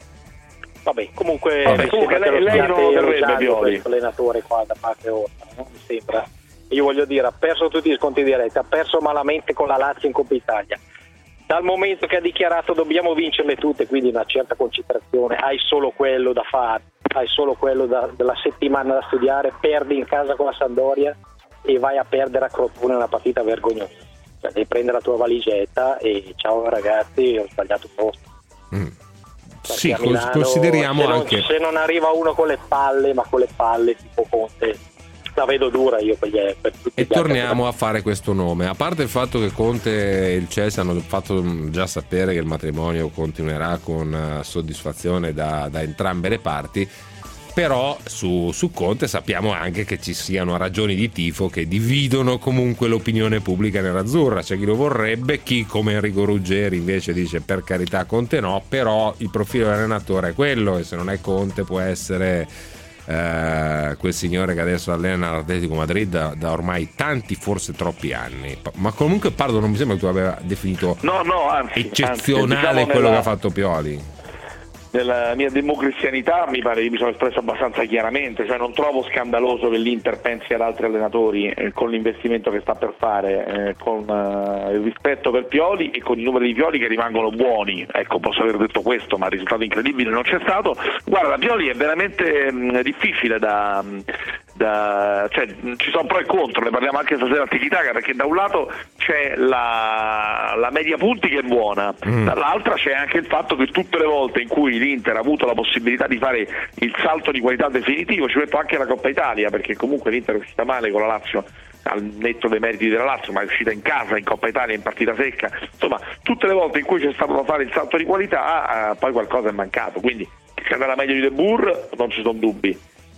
Vabbè, comunque, Vabbè, comunque lei, lei non lo dovrebbe, Pioli. Allenatore qua da parte Orta, no? Mi sembra. Io voglio dire, ha perso tutti gli scontri diretti, ha perso malamente con la Lazio in Coppa Italia. Dal momento che ha dichiarato dobbiamo vincerle tutte, quindi una certa concentrazione, hai solo quello da fare, hai solo quello da, della settimana da studiare, perdi in casa con la Sampdoria e vai a perdere a Crotone una partita vergognosa. Cioè, devi prendere la tua valigetta e ciao ragazzi, ho sbagliato posto. Mm. Sì, Milano, consideriamo se non, anche se non arriva uno con le palle, ma con le palle tipo Conte, la vedo dura io per, gli, per tutti e gli torniamo altri. a fare questo nome, a parte il fatto che Conte e il Chelsea hanno fatto già sapere che il matrimonio continuerà con soddisfazione da, da entrambe le parti, però su, su Conte sappiamo anche che ci siano ragioni di tifo che dividono comunque l'opinione pubblica nerazzurra. C'è chi lo vorrebbe, chi come Enrico Ruggeri invece dice per carità Conte no, però il profilo dell'allenatore è quello e se non è Conte può essere Uh, quel signore che adesso allena l'Atletico Madrid da, da ormai tanti, forse troppi anni. Ma comunque Pardo non mi sembra che tu abbia definito no, no, anzi, eccezionale anzi, diciamo quello nella, che ha fatto Pioli. Nella mia democristianità mi pare che mi sono espresso abbastanza chiaramente, cioè non trovo scandaloso che l'Inter pensi ad altri allenatori eh, con l'investimento che sta per fare, eh, con eh, il rispetto per Pioli e con i numeri di Pioli che rimangono buoni. Ecco, posso aver detto questo, ma il risultato incredibile non c'è stato. Guarda, Pioli è veramente mh, difficile da, Da, cioè, ci sono pro e contro, ne parliamo anche stasera a Tiki-Taka, perché da un lato c'è la, la media punti che è buona, mm. dall'altra c'è anche il fatto che tutte le volte in cui l'Inter ha avuto la possibilità di fare il salto di qualità definitivo, ci metto anche la Coppa Italia, perché comunque l'Inter è uscita male con la Lazio, al netto dei meriti della Lazio, ma è uscita in casa, in Coppa Italia, in partita secca, insomma tutte le volte in cui c'è stato da fare il salto di qualità eh, poi qualcosa è mancato, quindi che sia andata meglio di De Boer non ci sono dubbi,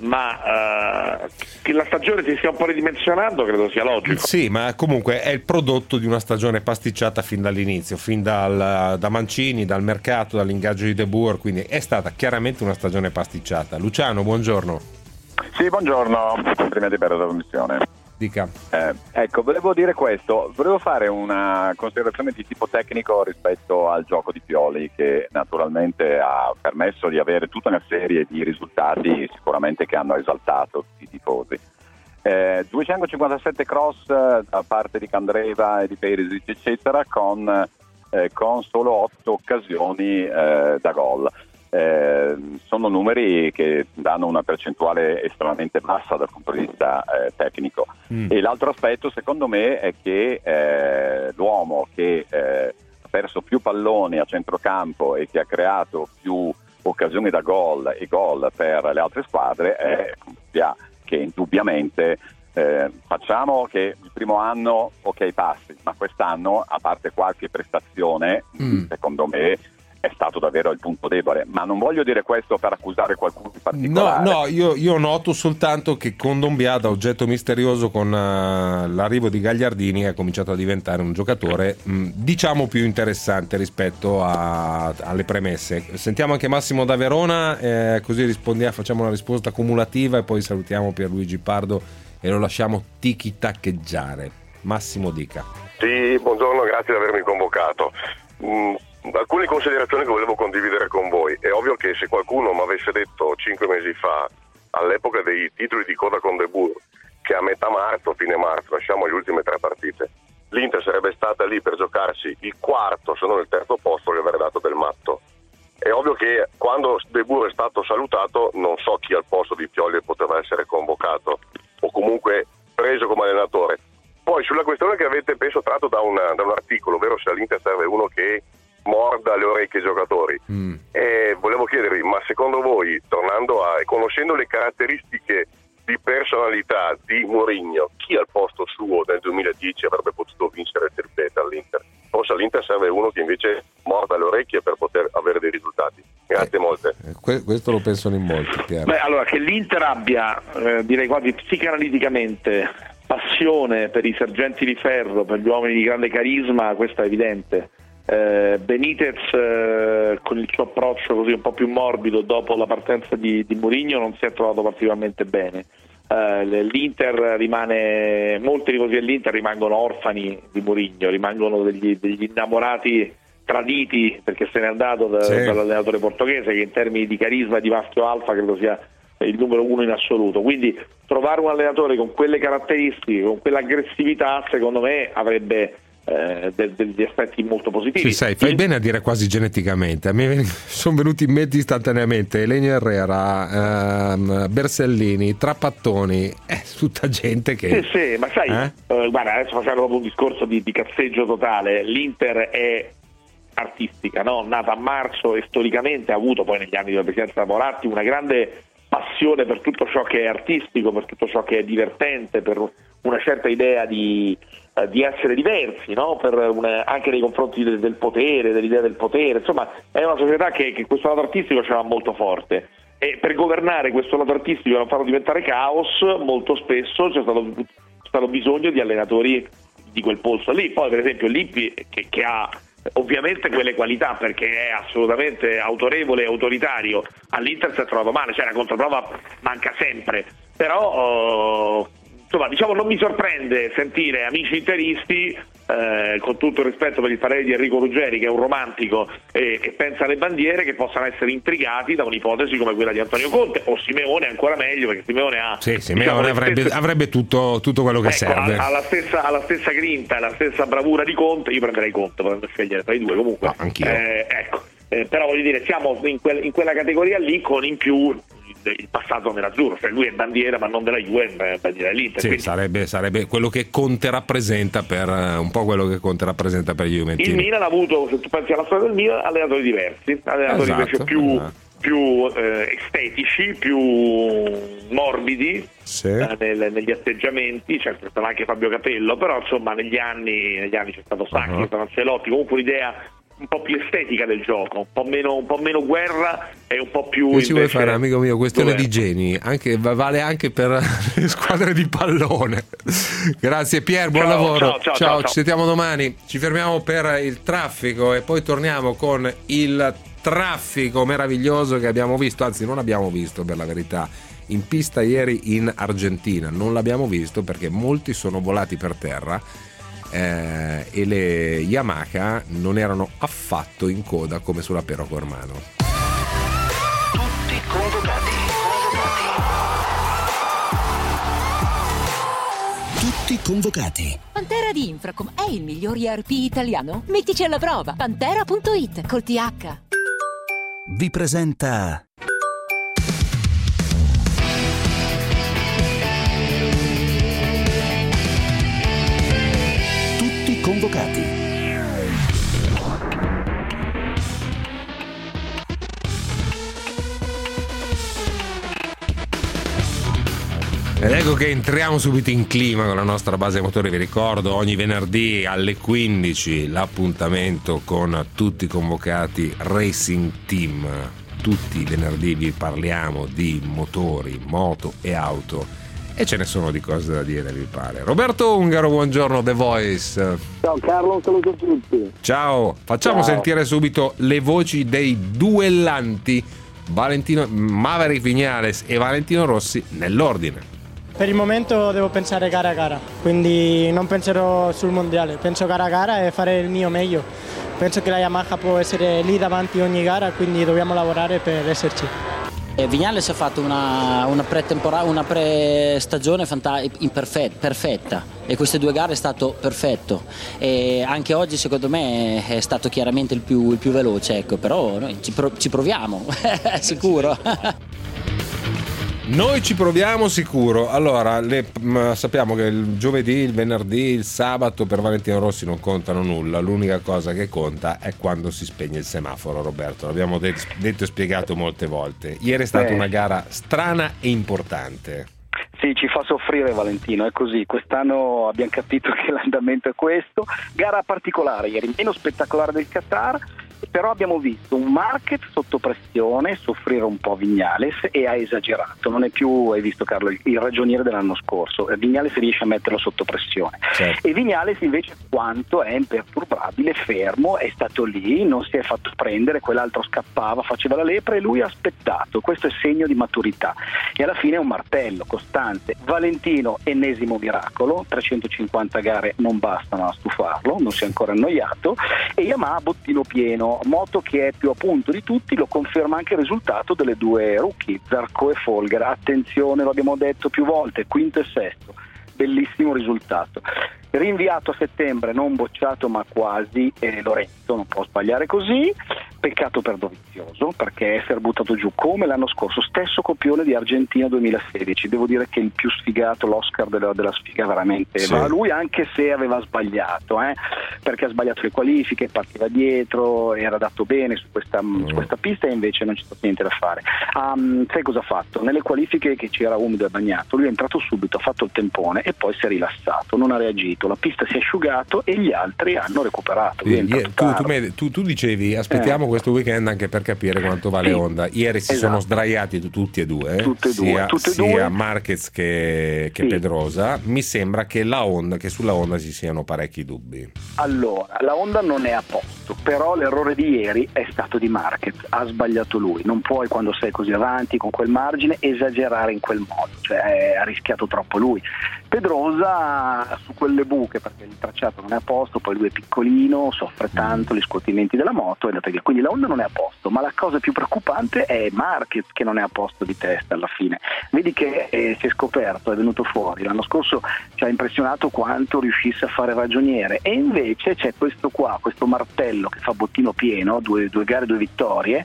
ma uh, che la stagione si stia un po' ridimensionando credo sia logico. Sì, ma comunque è il prodotto di una stagione pasticciata fin dall'inizio, fin dal, da Mancini, dal mercato, dall'ingaggio di De Boer, quindi è stata chiaramente una stagione pasticciata. Luciano, buongiorno. Sì, buongiorno, complimenti per la trasmissione. Dica. Eh, ecco, volevo dire questo, volevo fare una considerazione di tipo tecnico rispetto al gioco di Pioli, che naturalmente ha permesso di avere tutta una serie di risultati sicuramente che hanno esaltato tutti i tifosi. Eh, duecentocinquantasette cross da parte di Candreva e di Perisic eccetera, con, eh, con solo otto occasioni eh, da gol. Eh, sono numeri che danno una percentuale estremamente bassa dal punto di vista eh, tecnico. Mm. E l'altro aspetto secondo me è che eh, l'uomo che eh, ha perso più palloni a centrocampo e che ha creato più occasioni da gol e gol per le altre squadre è Kondogbia, che indubbiamente eh, facciamo che il primo anno ok passi, ma quest'anno a parte qualche prestazione mm. secondo me è stato davvero il punto debole, ma non voglio dire questo per accusare qualcuno in particolare. No, no, io, io noto soltanto che Kondogbia, da oggetto misterioso con uh, l'arrivo di Gagliardini, ha cominciato a diventare un giocatore mh, diciamo più interessante rispetto a, alle premesse. Sentiamo anche Massimo da Verona, eh, così rispondiamo, facciamo una risposta cumulativa e poi salutiamo Pierluigi Pardo e lo lasciamo tiki-taccheggiare. Massimo, dica. Sì, buongiorno, grazie di avermi convocato. Mm. Alcune considerazioni che volevo condividere con voi. È ovvio che se qualcuno mi avesse detto cinque mesi fa, all'epoca dei titoli di coda con De Boer, che a metà marzo, fine marzo, lasciamo le ultime tre partite, l'Inter sarebbe stata lì per giocarsi il quarto, se non il terzo posto, che avrei dato del matto. È ovvio che quando De Boer è stato salutato, non so chi al posto di Pioli poteva essere convocato o comunque preso come allenatore. Poi sulla questione che avete penso tratto da, una, da un articolo, ovvero se all'Inter serve uno che morda le orecchie ai giocatori, mm. e volevo chiedervi, ma secondo voi, tornando a conoscendo le caratteristiche di personalità di Mourinho, chi al posto suo nel duemiladieci avrebbe potuto vincere il triplete all'Inter? Forse all'Inter serve uno che invece morda le orecchie per poter avere dei risultati. Grazie eh, molte. Eh, questo lo pensano in molti, Piero. Beh, allora, che l'Inter abbia, eh, direi quasi psicanaliticamente, passione per i sergenti di ferro, per gli uomini di grande carisma, questo è evidente. Eh, Benitez eh, con il suo approccio così un po' più morbido dopo la partenza di, di Mourinho non si è trovato particolarmente bene. Eh, l'Inter rimane, molti tifosi dell'Inter rimangono orfani di Mourinho, rimangono degli, degli innamorati traditi perché se n'è andato da, sì. dall'allenatore portoghese, che in termini di carisma e di maschio alfa credo sia il numero uno in assoluto. Quindi trovare un allenatore con quelle caratteristiche, con quell'aggressività, secondo me avrebbe Eh, degli aspetti molto positivi. Sì, sai, fai bene a dire quasi geneticamente. A me sono venuti in mente istantaneamente Elenio Herrera, ehm, Bersellini, Trapattoni, è tutta gente che sì, sì, ma sai, eh? eh, guarda, adesso facciamo proprio un discorso di, di cazzeggio totale. L'Inter è artistica, no? Nata a marzo e storicamente ha avuto poi negli anni della presidenza Moratti una grande passione per tutto ciò che è artistico, per tutto ciò che è divertente, per una certa idea di di essere diversi, no? Per una, anche nei confronti del, del potere, dell'idea del potere, insomma è una società che, che questo lato artistico ce l'ha molto forte e per governare questo lato artistico e non farlo diventare caos molto spesso c'è stato, c'è stato bisogno di allenatori di quel polso lì. Poi per esempio Lippi che, che ha ovviamente quelle qualità perché è assolutamente autorevole e autoritario, all'Inter si è trovato male, cioè la controprova manca sempre, però uh, insomma, diciamo, non mi sorprende sentire amici interisti, eh, con tutto il rispetto per il parere di Enrico Ruggeri, che è un romantico e che pensa alle bandiere, che possano essere intrigati da un'ipotesi come quella di Antonio Conte o Simeone, ancora meglio, perché Simeone ha sì, Simeone diciamo, avrebbe, stesse... avrebbe tutto, tutto quello che ecco, serve. Ha la stessa, ha la stessa grinta, la stessa bravura di Conte. Io prenderei Conte, potendo scegliere tra i due comunque. No, anch'io. Eh, ecco, eh, però voglio dire, siamo in, quel, in quella categoria lì con in più il passato nerazzurro, cioè lui è bandiera ma non della Juve, è bandiera dell'Inter. Sì, Quindi sarebbe, sarebbe quello che Conte rappresenta per un po' quello che Conte rappresenta per gli Juventini. il Milan ha avuto, se tu pensi alla storia del Milan, allenatori diversi, allenatori Esatto, invece più, esatto. più eh, estetici, più morbidi, sì. eh, nel, negli atteggiamenti, certo c'è stato anche Fabio Capello, però insomma negli anni, negli anni c'è stato Sacchi, Uh-huh. c'è stato Ancelotti, comunque un'idea un po' più estetica del gioco, un po' meno, un po' meno guerra e un po' più Che ci vuoi invece fare, amico mio? Questione governo. di geni, anche, vale anche per le squadre di pallone. Grazie Pier, buon Ciao, lavoro. ciao, ciao, ciao, ci ciao. sentiamo domani. Ci fermiamo per il traffico e poi torniamo con il traffico meraviglioso che abbiamo visto, anzi non abbiamo visto per la verità, in pista ieri in Argentina. Non l'abbiamo visto perché molti sono volati per terra. Eh, e le Yamaha non erano affatto in coda come sulla Pero Cormano. Tutti convocati. Tutti convocati. Pantera di Infracom è il miglior E R P italiano? Mettici alla prova. Pantera punto it col T H. Vi presenta Tutti convocati. Ed ecco che entriamo subito in clima con la nostra base motori. Vi ricordo, ogni venerdì alle quindici l'appuntamento con Tutti convocati Racing Team. Tutti i venerdì vi parliamo di motori, moto e auto e ce ne sono di cose da dire, mi pare. Roberto Ungaro, buongiorno, The Voice. Ciao Carlo, un saluto a tutti. Ciao, facciamo Ciao. sentire subito le voci dei duellanti Valentino Maverick Viñales e Valentino Rossi nell'ordine. Per il momento devo pensare gara a gara, quindi non penserò sul mondiale, penso gara a gara e fare il mio meglio. Penso che la Yamaha può essere lì davanti ogni gara, quindi dobbiamo lavorare per esserci. E Viñales ha fatto una, una, pre-tempora- una pre-stagione fanta- imperfetta, perfetta e queste due gare è stato perfetto e anche oggi secondo me è stato chiaramente il più, il più veloce, ecco, però noi ci, pro- ci proviamo, sicuro. Noi ci proviamo sicuro. Allora, le, mh, sappiamo che il giovedì, il venerdì, il sabato per Valentino Rossi non contano nulla. L'unica cosa che conta è quando si spegne il semaforo, Roberto. L'abbiamo de- detto e spiegato molte volte. Ieri è stata Eh. una gara strana e importante. Sì, ci fa soffrire Valentino, è così. Quest'anno abbiamo capito che l'andamento è questo. Gara particolare ieri, meno spettacolare del Qatar, però abbiamo visto un Marquez sotto pressione, soffrire un po' Viñales e ha esagerato. Non è più, hai visto Carlo, il ragioniere dell'anno scorso. Viñales riesce a metterlo sotto pressione. Certo. E Viñales invece quanto è imperturbabile, fermo, è stato lì, non si è fatto prendere, quell'altro scappava, faceva la lepre e lui ha aspettato. Questo è segno di maturità. E alla fine è un martello costante. Valentino, ennesimo miracolo, trecentocinquanta gare non bastano a stufarlo, non si è ancora annoiato, e Yamaha bottino pieno, moto che è più a punto di tutti, lo conferma anche il risultato delle due rookie, Zarco e Folger. Attenzione, lo abbiamo detto più volte, quinto e sesto, bellissimo risultato. Rinviato a settembre, non bocciato ma quasi, e Lorenzo non può sbagliare così. Peccato per Dovizioso, perché essere buttato giù come l'anno scorso, stesso copione di Argentina duemilasedici. Devo dire che il più sfigato, l'Oscar della, della sfiga veramente Sì. va a lui, anche se aveva sbagliato, eh? Perché ha sbagliato le qualifiche, partiva dietro, era dato bene su questa, Mm. su questa pista e invece non c'è stato niente da fare. Um, sai cosa ha fatto? Nelle qualifiche che c'era umido e bagnato, lui è entrato subito, ha fatto il tempone e poi si è rilassato, non ha reagito, la pista si è asciugato e gli altri hanno recuperato. Lui è Sì, entrato tu, tu, tardi. me- tu- tu dicevi aspettiamo Eh. questo weekend anche per capire quanto vale Sì. Honda. Ieri si Esatto. sono sdraiati tu- tutti e due, eh? Tutte e due, sia, tutte e sia due. Marquez che, che Sì. Pedrosa. Mi sembra che la Honda, che sulla Honda ci siano parecchi dubbi. Allora, la Honda non è a posto, però l'errore di ieri è stato di Marquez, ha sbagliato lui. Non puoi, quando sei così avanti con quel margine, esagerare in quel modo, cioè ha rischiato troppo lui. Pedrosa su quelle buche, perché il tracciato non è a posto, poi lui è piccolino, soffre tanto gli scuotimenti della moto, è andata via. Quindi la Honda non è a posto, ma la cosa più preoccupante è Marquez che non è a posto di testa alla fine. Vedi che eh, si è scoperto, è venuto fuori. L'anno scorso ci ha impressionato quanto riuscisse a fare ragioniere, e invece c'è questo qua, questo martello che fa bottino pieno, due, due gare, due vittorie,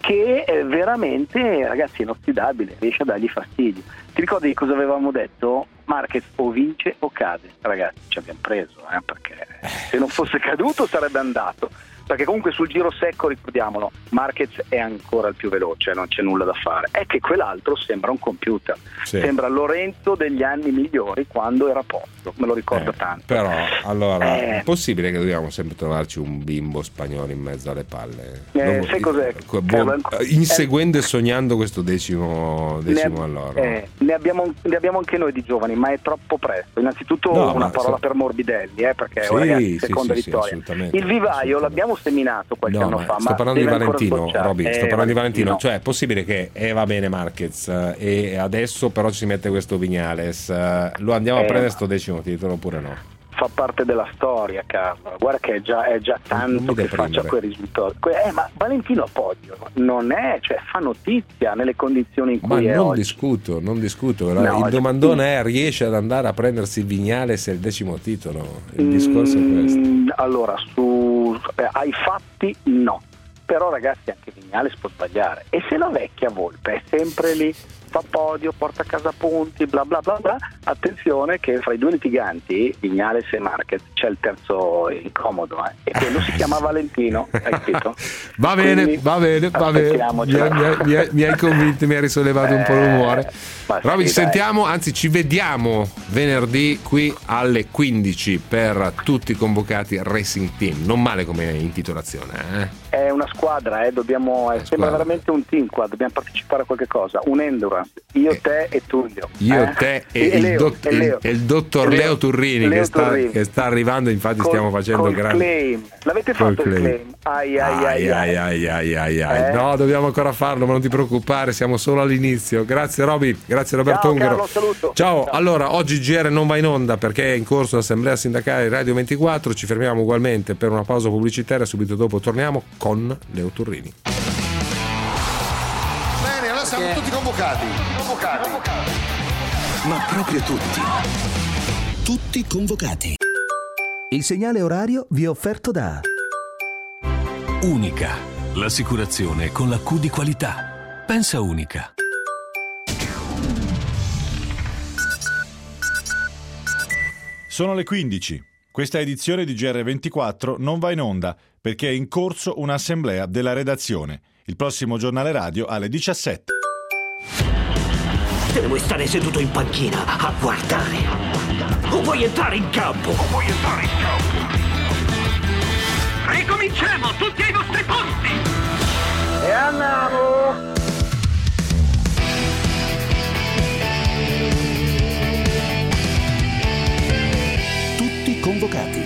che è veramente, ragazzi, è inossidabile, riesce a dargli fastidio. Ti ricordi cosa avevamo detto? Marquez o vince o cade. Ragazzi, ci abbiamo preso, eh, perché se non fosse caduto sarebbe andato. Perché comunque sul giro secco, ricordiamolo, Marquez è ancora il più veloce, non c'è nulla da fare. È che quell'altro sembra un computer, sì. Sembra Lorenzo degli anni migliori quando era a posto, me lo ricordo eh, tanto. Però allora Eh. è possibile che dobbiamo sempre trovarci un bimbo spagnolo in mezzo alle palle? Eh, Non- sai cos'è? co- buon- inseguendo e sognando questo decimo, decimo ne, all'oro. eh, ne, abbiamo, ne abbiamo anche noi di giovani, ma è troppo presto. Innanzitutto No, una ma parola so- per Morbidelli, eh, perché Sì, ragazzi, sì, seconda sì, sì, vittoria. assolutamente, Il vivaio l'abbiamo seminato qualche No, anno ma fa, sto ma parlando di deve ancora Valentino, sbocciare. Roby, Eh, sto parlando di Valentino, Valentino. cioè è possibile che eh, va bene Marquez eh, e adesso però ci si mette questo Vignales, eh, lo andiamo a Eh, prendere ma- sto decimo titolo oppure no? Fa parte della storia, Carlo. Guarda che è già, è già tanto che deprimere. faccia quei risultati. Que- Eh, ma Valentino a podio non è, cioè fa notizia nelle condizioni in Ma cui è non oggi. discuto, non discuto. No, il è- domandone è: riesce ad andare a prendersi il Vignales e il decimo titolo? Il discorso è questo. Mm, allora, su eh, ai fatti no. Però ragazzi, anche Vignales può sbagliare. E se la vecchia Volpe è sempre lì, fa podio, porta a casa punti, bla bla bla bla, attenzione che fra i due litiganti, Vignales e Marquez, c'è il terzo incomodo, eh, e quello si chiama Valentino, hai capito? Va bene, Quindi, va bene, va bene. Mi, aspettiamocela. mi- mi- mi- mi hai convinto, mi hai risollevato un po' l'umore. ma Roby, sì, ci dai. sentiamo, anzi ci vediamo venerdì qui alle quindici per tutti i convocati Racing Team. Non male come intitolazione, eh? È una squadra, eh, dobbiamo, eh, sembra veramente un team qua, dobbiamo partecipare a qualche cosa, un endurance, io, te e Tullio. Io, eh? te e, il, Leo, dott- e il- Leo. e il dottor Leo- Leo Turrini, Leo che, sta, Turrini. che sta arrivando, infatti Col- stiamo facendo col grandi. claim. L'avete Col fatto il claim. claim? Ai ai ai, Ai, ai, ai, ai, ai. Eh? No, dobbiamo ancora farlo, ma non ti preoccupare, siamo solo all'inizio. Grazie Roby, grazie Roberto Ciao, Ungaro. Carlo, saluto. Ciao. Ciao. Allora, oggi G R non va in onda perché è in corso l'assemblea sindacale Radio ventiquattro, ci fermiamo ugualmente per una pausa pubblicitaria, subito dopo torniamo con Leo Turrini. Bene, allora siamo tutti convocati. Convocati. Ma proprio tutti. Tutti convocati. Il segnale orario vi è offerto da Unica, l'assicurazione con la Q di qualità. Pensa Unica. Sono le quindici. Questa edizione di G R ventiquattro non va in onda perché è in corso un'assemblea della redazione. Il prossimo giornale radio alle diciassette. Te ne vuoi stare seduto in panchina a guardare? O vuoi entrare in campo? O vuoi entrare in campo? Ricominciamo tutti ai vostri posti! E andiamo! Tutti convocati.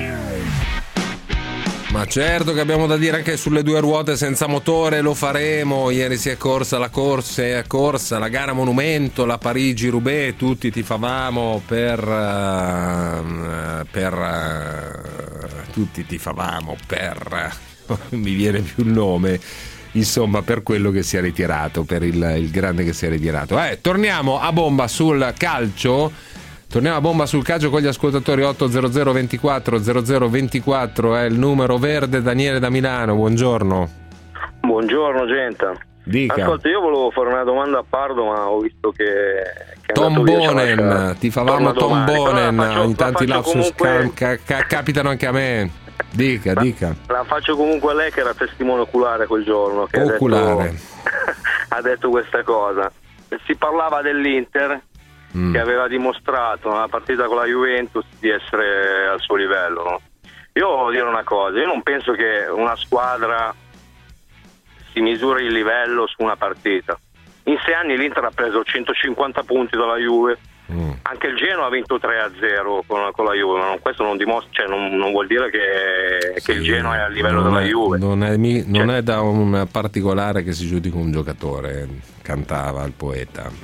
Ma certo che abbiamo da dire anche sulle due ruote senza motore, lo faremo. Ieri si è corsa la corsa, è corsa la gara monumento, la Parigi-Roubaix, tutti tifavamo per uh, per uh, tutti tifavamo per mi viene più il nome, insomma, per quello che si è ritirato, per il, il grande che si è ritirato. Eh, torniamo a bomba sul calcio. Torniamo a bomba sul calcio con gli ascoltatori. Otto zero zero ventiquattro zero zero ventiquattro è il numero verde. Daniele da Milano, buongiorno. Buongiorno gente. Dica. Ascolta, io volevo fare una domanda a Pardo, ma ho visto che, che è Tom andato via, Bonen, lascia- ti favamo torna Tom domani. Bonen, Però la faccio- in tanti la faccio lapsus comunque- ca- ca- capitano anche a me. Dica, dica. La faccio comunque a lei che era testimone oculare quel giorno, che ha detto- Oculare. ha detto questa cosa. Si parlava dell'Inter Mm. che aveva dimostrato nella partita con la Juventus di essere al suo livello, no? Io voglio dire una cosa, io non penso che una squadra si misuri il livello su una partita. In sei anni l'Inter ha preso centocinquanta punti dalla Juve, mm. anche il Genoa ha vinto tre a zero con, con la Juve, ma non- questo non dimostra, cioè non, non vuol dire che, che il Genoa è a livello non della è, Juve. non è mi- non è da un particolare che si giudica un giocatore, cantava il poeta.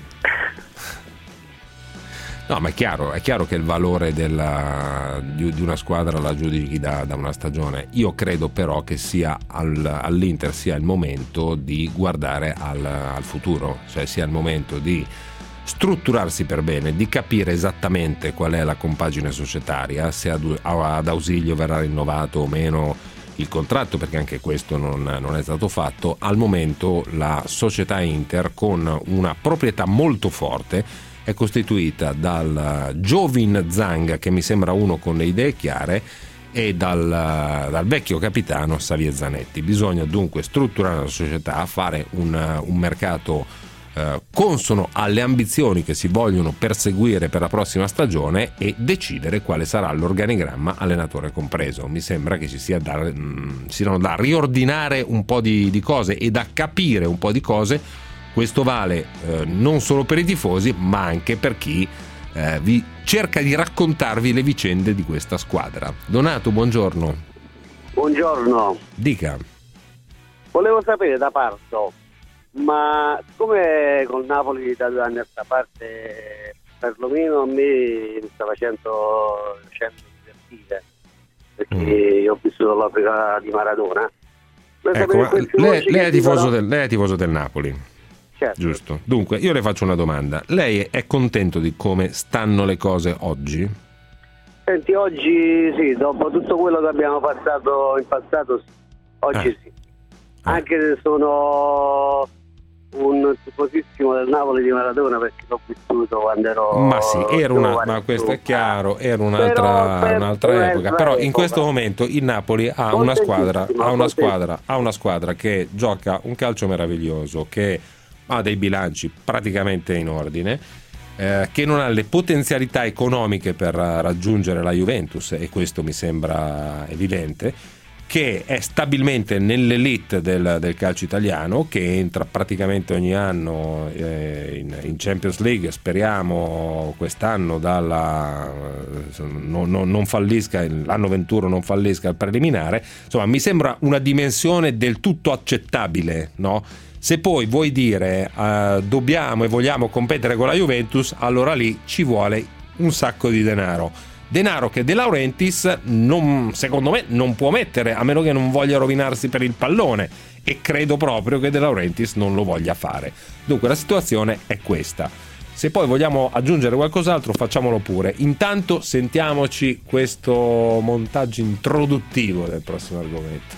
No, ma è chiaro, è chiaro che il valore della, di, di una squadra la giudichi da, da una stagione. Io credo però che sia al, all'Inter sia il momento di guardare al, al futuro, cioè sia il momento di strutturarsi per bene, di capire esattamente qual è la compagine societaria, se ad, ad Ausilio verrà rinnovato o meno il contratto, perché anche questo non, non è stato fatto. Al momento la società Inter, con una proprietà molto forte, è costituita dal Giovin Zanga, che mi sembra uno con le idee chiare, e dal, dal vecchio capitano Xavier Zanetti. Bisogna dunque strutturare la società, fare un, un mercato eh, consono alle ambizioni che si vogliono perseguire per la prossima stagione e decidere quale sarà l'organigramma, allenatore compreso. Mi sembra che ci sia da, mh, siano da riordinare un po' di, di cose e da capire un po' di cose. Questo vale eh, non solo per i tifosi, ma anche per chi Eh, vi cerca di raccontarvi le vicende di questa squadra. Donato, buongiorno. Buongiorno. Dica. Volevo sapere da Pardo, ma come col Napoli da due anni a questa parte, perlomeno a me mi sta facendo scendere divertire, perché mm. io ho vissuto l'Africa di Maradona. Ecco, ma lei, lei, è tifoso del, lei è tifoso del Napoli. Certo. Giusto. Dunque, io le faccio una domanda. Lei è contento di come stanno le cose oggi? Senti, oggi sì, dopo tutto quello che abbiamo passato in passato, oggi eh. sì. Anche se sono un tifosissimo del Napoli di Maradona, perché l'ho vissuto quando ero ma sì, era una, ma questo è chiaro, era un'altra, per, un'altra epoca. Però in epoca. questo momento il Napoli ha una squadra, ha una squadra, ha una squadra che gioca un calcio meraviglioso, che ha dei bilanci praticamente in ordine, eh, che non ha le potenzialità economiche per raggiungere la Juventus, e questo mi sembra evidente, che è stabilmente nell'elite del, del calcio italiano, che entra praticamente ogni anno eh, in, in Champions League. Speriamo quest'anno dalla no, no, non fallisca, l'anno ventuno non fallisca il preliminare. Insomma, mi sembra una dimensione del tutto accettabile, no? Se poi vuoi dire uh, dobbiamo e vogliamo competere con la Juventus, allora lì ci vuole un sacco di denaro. Denaro che De Laurentiis non, secondo me non può mettere, a meno che non voglia rovinarsi per il pallone, e credo proprio che De Laurentiis non lo voglia fare. Dunque la situazione è questa. Se poi vogliamo aggiungere qualcos'altro, facciamolo pure. Intanto sentiamoci questo montaggio introduttivo del prossimo argomento.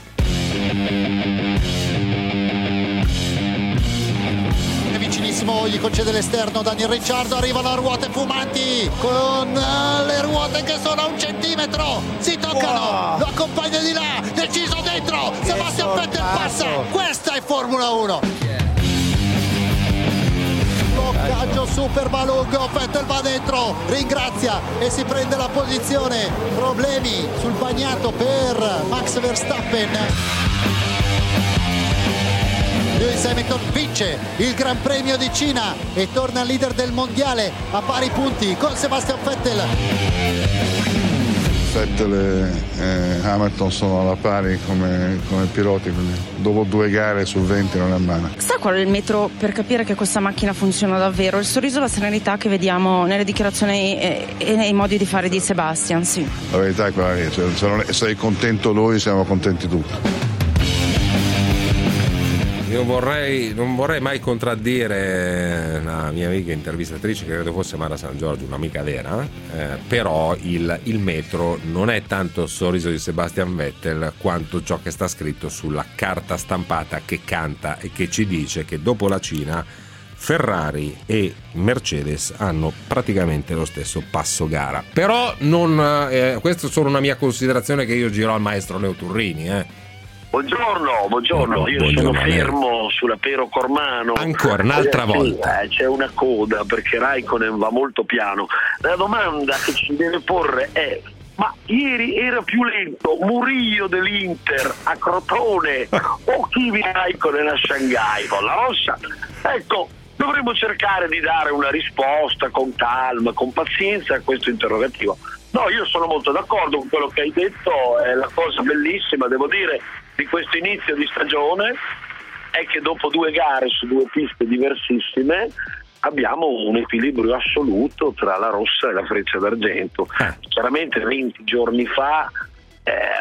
Vicinissimo, gli concede l'esterno Daniel Ricciardo, arrivano a ruote fumanti con le ruote che sono a un centimetro, si toccano, wow. Lo accompagna di là, deciso dentro, che Sebastian Vettel passa, questa è Formula uno. Bloccaggio super malungo, Vettel va dentro, ringrazia e si prende la posizione. Problemi sul bagnato per Max Verstappen. Lewis Hamilton vince il Gran Premio di Cina e torna leader del mondiale a pari punti con Sebastian Vettel. Vettel e eh, Hamilton sono alla pari come, come piloti, quindi dopo due gare su venti non è male. Sa qual è il metro per capire che questa macchina funziona davvero? Il sorriso e la serenità che vediamo nelle dichiarazioni e, e nei modi di fare di Sebastian, sì. La verità è quella lì, cioè, se non è, se è contento lui siamo contenti tutti. Io vorrei, non vorrei mai contraddire una mia amica intervistatrice, che credo fosse Mara San Giorgio, un'amica vera, eh, però il, il metro non è tanto il sorriso di Sebastian Vettel quanto ciò che sta scritto sulla carta stampata che canta e che ci dice che dopo la Cina Ferrari e Mercedes hanno praticamente lo stesso passo gara. Però non, eh, questa è solo una mia considerazione che io giro al maestro Leo Turrini, eh. Buongiorno, buongiorno, io buongiorno, sono fermo sulla Pero Cormano. Ancora un'altra Adesso, volta. Eh, c'è una coda perché Raikkonen va molto piano. La domanda che ci deve porre è: ma ieri era più lento Murillo dell'Inter a Crotone o Kimi Raikkonen a Shanghai con la rossa? Ecco, dovremmo cercare di dare una risposta con calma, con pazienza a questo interrogativo. No, io sono molto d'accordo con quello che hai detto, è la cosa bellissima, devo dire, di questo inizio di stagione è che dopo due gare su due piste diversissime abbiamo un equilibrio assoluto tra la rossa e la freccia d'argento. Chiaramente venti giorni fa eh,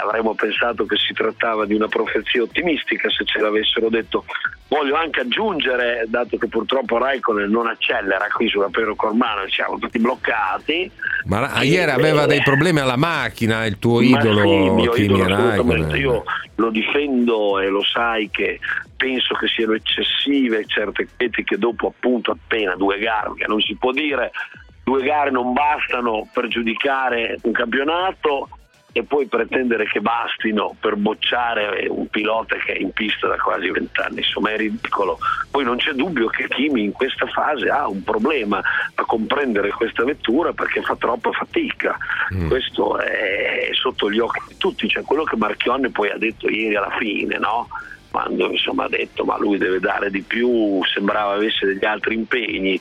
avremmo pensato che si trattava di una profezia ottimistica se ce l'avessero detto. Voglio anche aggiungere, dato che purtroppo Raikkonen non accelera qui sulla Pero Cormano, siamo tutti bloccati. Ma la, ieri aveva eh, dei problemi alla macchina, il tuo ma idolo, sì, il mio Kimi idolo, assolutamente. Raikkonen. Io lo difendo e lo sai che penso che siano eccessive certe critiche dopo appunto appena due gare, che non si può dire due gare non bastano per giudicare un campionato e poi pretendere che bastino per bocciare un pilota che è in pista da quasi vent'anni, insomma è ridicolo. Poi non c'è dubbio che Kimi in questa fase ha un problema a comprendere questa vettura perché fa troppa fatica, mm. questo è sotto gli occhi di tutti, cioè quello che Marchionne poi ha detto ieri alla fine, no? Quando insomma ha detto ma lui deve dare di più, sembrava avesse degli altri impegni.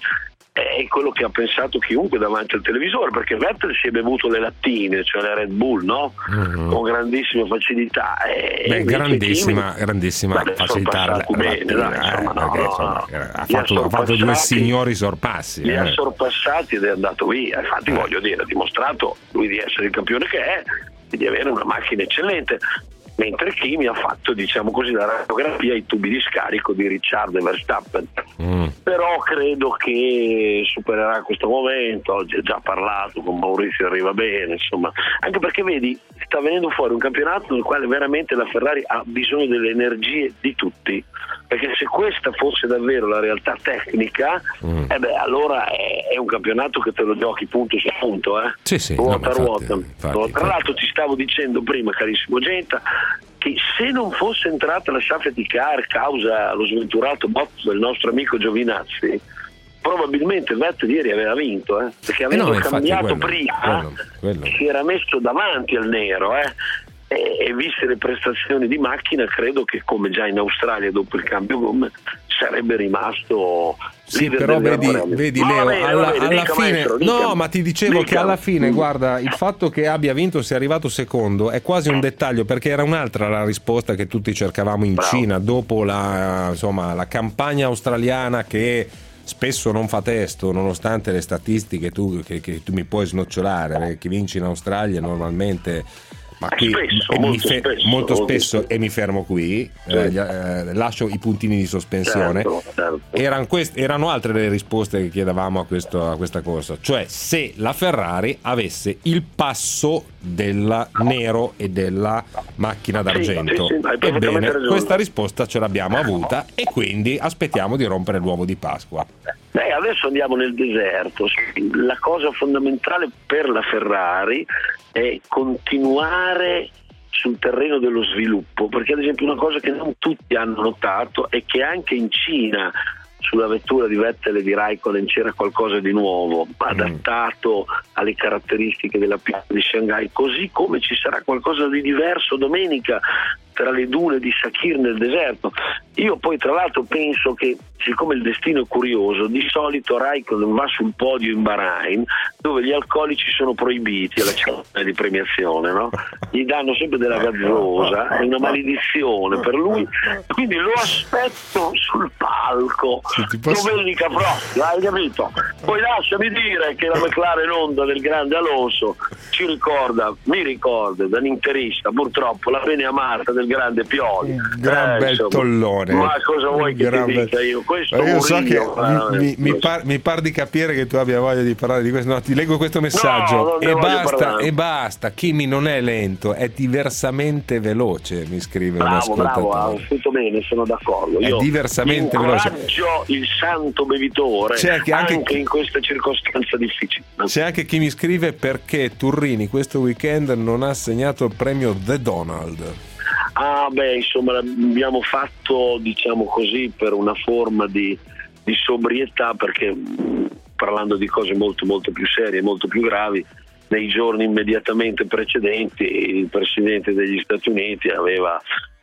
È quello che ha pensato chiunque davanti al televisore, perché Vettel si è bevuto le lattine, cioè le Red Bull, no? Mm-hmm. Con grandissima facilità. E Beh, grandissima, Kimi, grandissima beh, facilità. Bene, dai, insomma, no, perché, no, insomma, no. Ha, fatto, ha fatto due signori sorpassi. Li eh. ha sorpassati ed è andato via. Infatti, eh. voglio dire, ha dimostrato lui di essere il campione che è e di avere una macchina eccellente. Mentre Kimi ha fatto, diciamo così, la radiografia ai tubi di scarico di Ricciardo e Verstappen. Mm. Però credo che supererà questo momento. Oggi ha già parlato con Maurizio, arriva bene, insomma, anche perché vedi, sta venendo fuori un campionato nel quale veramente la Ferrari ha bisogno delle energie di tutti, perché se questa fosse davvero la realtà tecnica, mm. eh beh, allora è, è un campionato che te lo giochi punto su punto, eh? Sì, sì, ruota a no, ruota. infatti, infatti, Tra l'altro ti stavo dicendo prima, carissimo Genta, che se non fosse entrata la safety car causa lo sventurato botto del nostro amico Giovinazzi, probabilmente Vettel ieri aveva vinto, eh? Perché avendo eh no, cambiato quello, prima quello, quello. si era messo davanti al nero, eh? e, e viste le prestazioni di macchina credo che, come già in Australia dopo il cambio gomme, sarebbe rimasto sì, però vedi, vedi Leo, bene, alla, bene, alla fine maestro, no, ma ti dicevo dica. Che alla fine, guarda, il fatto che abbia vinto, sia arrivato secondo, è quasi un dettaglio, perché era un'altra la risposta che tutti cercavamo in Bravo. Cina dopo la, insomma, la campagna australiana che spesso non fa testo, nonostante le statistiche tu, che, che tu mi puoi snocciolare, perché chi vince in Australia normalmente, ma qui spesso, e molto, mi fe- spesso, molto molto spesso spesso e mi fermo qui, sì. eh, eh, lascio i puntini di sospensione. Certo, certo. Erano, quest- erano altre le risposte che chiedevamo a, questo, a questa corsa, cioè se la Ferrari avesse il passo della Nero e della macchina d'argento. Sì, sì, sì, ebbene, questa risposta ce l'abbiamo avuta e quindi aspettiamo di rompere l'uovo di Pasqua. Beh, adesso andiamo nel deserto. La cosa fondamentale per la Ferrari è continuare sul terreno dello sviluppo, perché ad esempio una cosa che non tutti hanno notato è che anche in Cina sulla vettura di Vettel e di Raikkonen c'era qualcosa di nuovo, adattato alle caratteristiche della pista di Shanghai, così come ci sarà qualcosa di diverso domenica tra le dune di Sakhir nel deserto. Io poi tra l'altro penso che, siccome il destino è curioso, di solito Raikkonen va sul podio in Bahrain, dove gli alcolici sono proibiti alla cerimonia di premiazione, no? Gli danno sempre della gazzosa, è una maledizione per lui, quindi lo aspetto sul palco posso... domenica prossima, hai capito? Poi lasciami dire che la McLaren Honda del grande Alonso ci ricorda, mi ricorda da un interista purtroppo la bene amata del grande Pioli, un gran eh, bel insomma, tollone, ma cosa vuoi che ti dica io? Questo io so che Murillo, mi, mi, mi, par, mi par di capire che tu abbia voglia di parlare di questo. No, ti leggo questo messaggio, no, e basta e basta Kimi non è lento, è diversamente veloce, mi scrive bravo, un ascoltatore. Bravo, ha scritto bene, sono d'accordo. È io diversamente veloce. Il santo bevitore c'è anche, anche, anche in questa circostanza difficile. C'è anche chi mi scrive perché Turrini questo weekend non ha assegnato il premio The Donald. Ah beh, insomma l'abbiamo fatto, diciamo così, per una forma di, di sobrietà, perché parlando di cose molto molto più serie, molto più gravi, nei giorni immediatamente precedenti il Presidente degli Stati Uniti aveva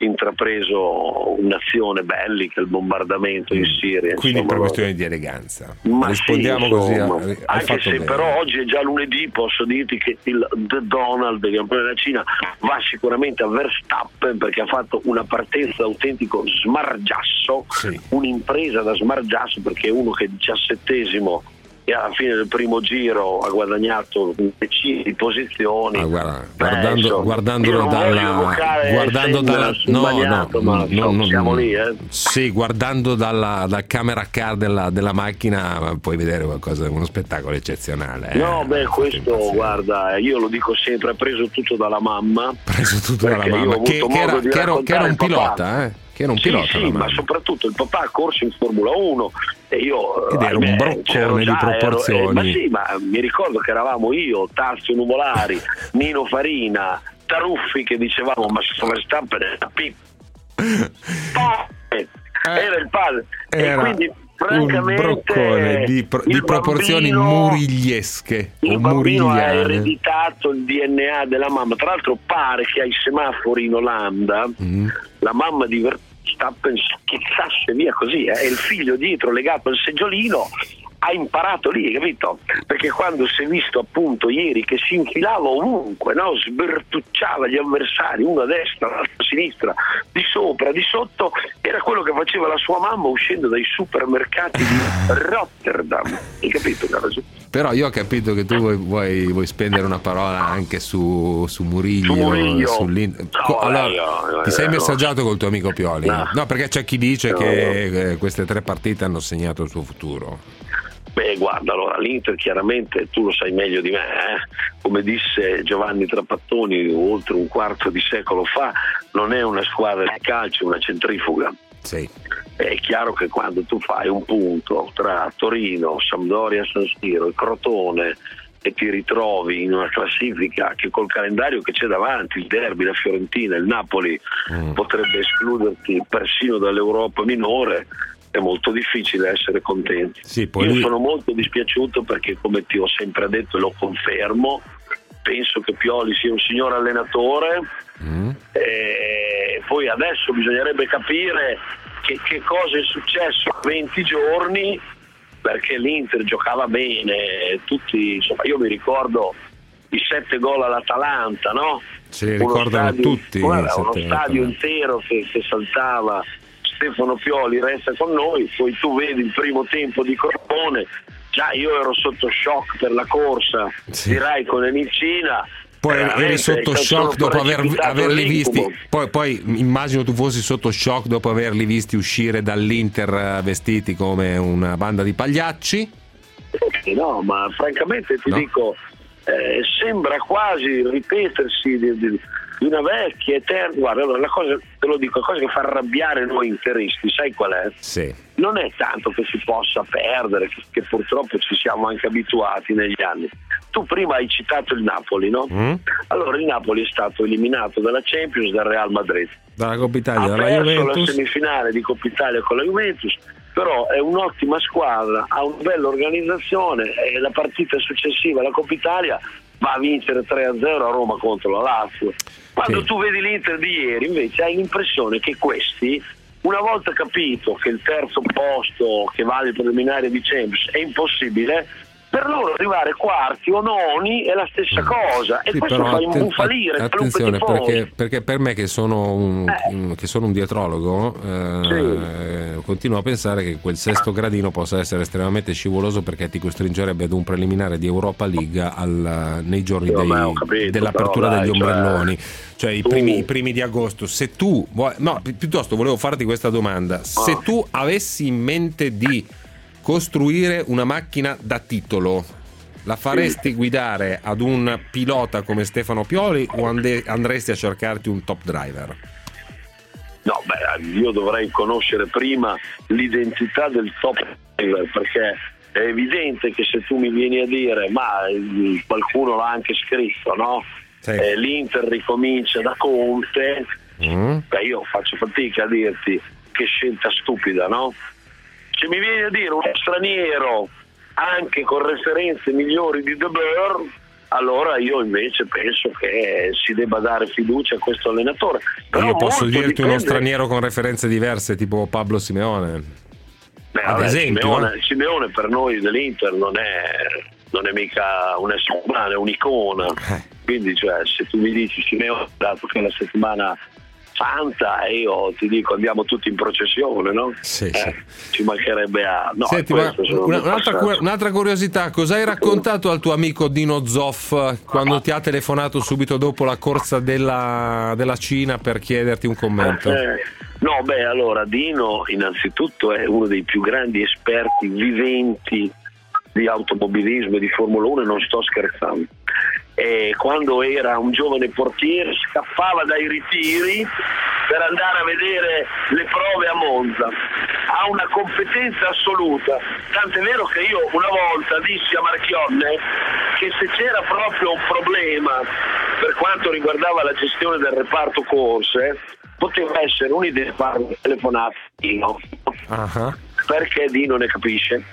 intrapreso un'azione bellica, il bombardamento in Siria. Quindi insomma, per questione di eleganza. Ma rispondiamo sì, così. insomma, Hai anche fatto se bene. però oggi è già lunedì, posso dirti che il The Donald, il campione della Cina, va sicuramente a Verstappen, perché ha fatto una partenza autentico smargiasso, sì. Un'impresa da smargiasso, perché è uno che è diciassettesimo e e alla fine del primo giro ha guadagnato decine di posizioni. Ah, guarda, Beh, guardando, insomma, guardandolo io non dalla guardando dalla no, no, ma no, insomma, no, siamo lì, eh. sì, guardando dalla, dalla camera car della, della macchina puoi vedere qualcosa, uno spettacolo eccezionale. Eh. No, beh, questo guarda, io lo dico sempre, ha preso tutto dalla mamma. Preso tutto dalla mamma, che, che, era, che, era, che era un pilota, eh? Che era un sì, pilota. Sì, ma soprattutto il papà ha corso in Formula uno e io ed era un broccone di proporzioni. Ero, eh, ma sì, ma mi ricordo che eravamo io, Tazio Nuvolari, Nino Farina, Taruffi, che dicevamo ma se Verstappen era pippa. Era il padre. Era e quindi un broccone di, pro, di proporzioni bambino, murigliesche il o bambino ha murigliane. ereditato il D N A della mamma. Tra l'altro pare che ai semafori in Olanda mm. la mamma di Verstappen schizzasse via così eh, e il figlio dietro legato al seggiolino ha imparato lì, capito? Perché quando si è visto appunto ieri che si infilava ovunque, no? Sbertucciava gli avversari, uno a destra, l'altro a sinistra, di sopra, di sotto, era quello che faceva la sua mamma uscendo dai supermercati di Rotterdam. Hai capito? Però io ho capito che tu vuoi, vuoi, vuoi spendere una parola anche su, su Murillo, su Murillo. No, allora, no, ti sei messaggiato col tuo amico Pioli? No, no perché c'è chi dice no. che queste tre partite hanno segnato il suo futuro. Beh, guarda, allora l'Inter chiaramente, tu lo sai meglio di me, eh? Come disse Giovanni Trapattoni oltre un quarto di secolo fa, non è una squadra di calcio, è una centrifuga. Sì. È chiaro che quando tu fai un punto tra Torino, Sampdoria, San Siro e Crotone e ti ritrovi in una classifica che col calendario che c'è davanti, il derby, la Fiorentina, il Napoli, mm. potrebbe escluderti persino dall'Europa minore, è molto difficile essere contenti. Sì, poi io lì... sono molto dispiaciuto perché, come ti ho sempre detto e lo confermo, penso che Pioli sia un signor allenatore mm. e poi adesso bisognerebbe capire che, che cosa è successo a venti giorni, perché l'Inter giocava bene, tutti, insomma, io mi ricordo i sette gol all'Atalanta, no? Ce li ricordano stadio, tutti. Guarda, uno stadio intero che, che saltava. Stefano Pioli resta con noi, poi tu vedi il primo tempo di Crotone, già io ero sotto shock per la corsa sì. di Raikkonen in Nicina. Poi eri sotto shock dopo aver, averli visti, poi, poi immagino tu fossi sotto shock dopo averli visti uscire dall'Inter vestiti come una banda di pagliacci. No, ma francamente ti no. dico, eh, sembra quasi ripetersi di, di, di una vecchia eterna. Guarda, allora, la cosa, te lo dico, la cosa che fa arrabbiare noi interisti, sai qual è? Sì. Non è tanto che si possa perdere, che, che purtroppo ci siamo anche abituati negli anni. Tu prima hai citato il Napoli, no? Mm. Allora il Napoli è stato eliminato dalla Champions dal Real Madrid. Dalla Coppa Italia, ha dalla perso Juventus. la semifinale di Coppa Italia con la Juventus, però è un'ottima squadra, ha una bella organizzazione e la partita successiva alla Coppa Italia va a vincere tre a zero a Roma contro la Lazio. Quando sì. tu vedi l'Inter di ieri invece hai l'impressione che questi, una volta capito che il terzo posto che vale il preliminare di Champions è impossibile, per loro arrivare quarti o noni è la stessa cosa e sì, questo fa imbufalire att- attenzione perché, perché per me che sono un, eh. che sono un dietrologo eh, sì. continuo a pensare che quel sesto gradino possa essere estremamente scivoloso, perché ti costringerebbe ad un preliminare di Europa League al, nei giorni sì, dei, capito, dell'apertura però, dai, degli ombrelloni, cioè, cioè i primi, i primi di agosto. Se tu vuoi, no, pi- piuttosto volevo farti questa domanda: oh. se tu avessi in mente di costruire una macchina da titolo, la faresti sì. guidare ad un pilota come Stefano Pioli o and- andresti a cercarti un top driver? No, beh, io dovrei conoscere prima l'identità del top driver, perché è evidente che se tu mi vieni a dire ma qualcuno l'ha anche scritto, no? Sì. Eh, L'Inter ricomincia da Conte, mm. beh, io faccio fatica a dirti che scelta stupida, no? Se mi viene a dire uno straniero anche con referenze migliori di De Boer, allora io invece penso che si debba dare fiducia a questo allenatore. Però io posso dirti dipende... uno straniero con referenze diverse, tipo Pablo Simeone. Beh, ad vabbè, esempio Simeone, eh? Simeone per noi dell'Inter non è, non è mica un essere umano, è un'icona. Eh. Quindi cioè, se tu mi dici Simeone, dato che la settimana Fanta e io ti dico andiamo tutti in processione, no? Sì, eh, sì. Ci mancherebbe a... No, Senti, ma una, un'altra, passato. un'altra curiosità, cosa hai raccontato al tuo amico Dino Zoff quando ti ha telefonato subito dopo la corsa della, della Cina per chiederti un commento? Eh, no, beh, allora Dino innanzitutto è uno dei più grandi esperti viventi di automobilismo e di Formula uno, e non sto scherzando. E quando era un giovane portiere scappava dai ritiri per andare a vedere le prove a Monza. Ha una competenza assoluta, tant'è vero che io una volta dissi a Marchionne che se c'era proprio un problema per quanto riguardava la gestione del reparto corse poteva essere un'idea fare un telefonato a Dino, uh-huh. perché Dino ne capisce.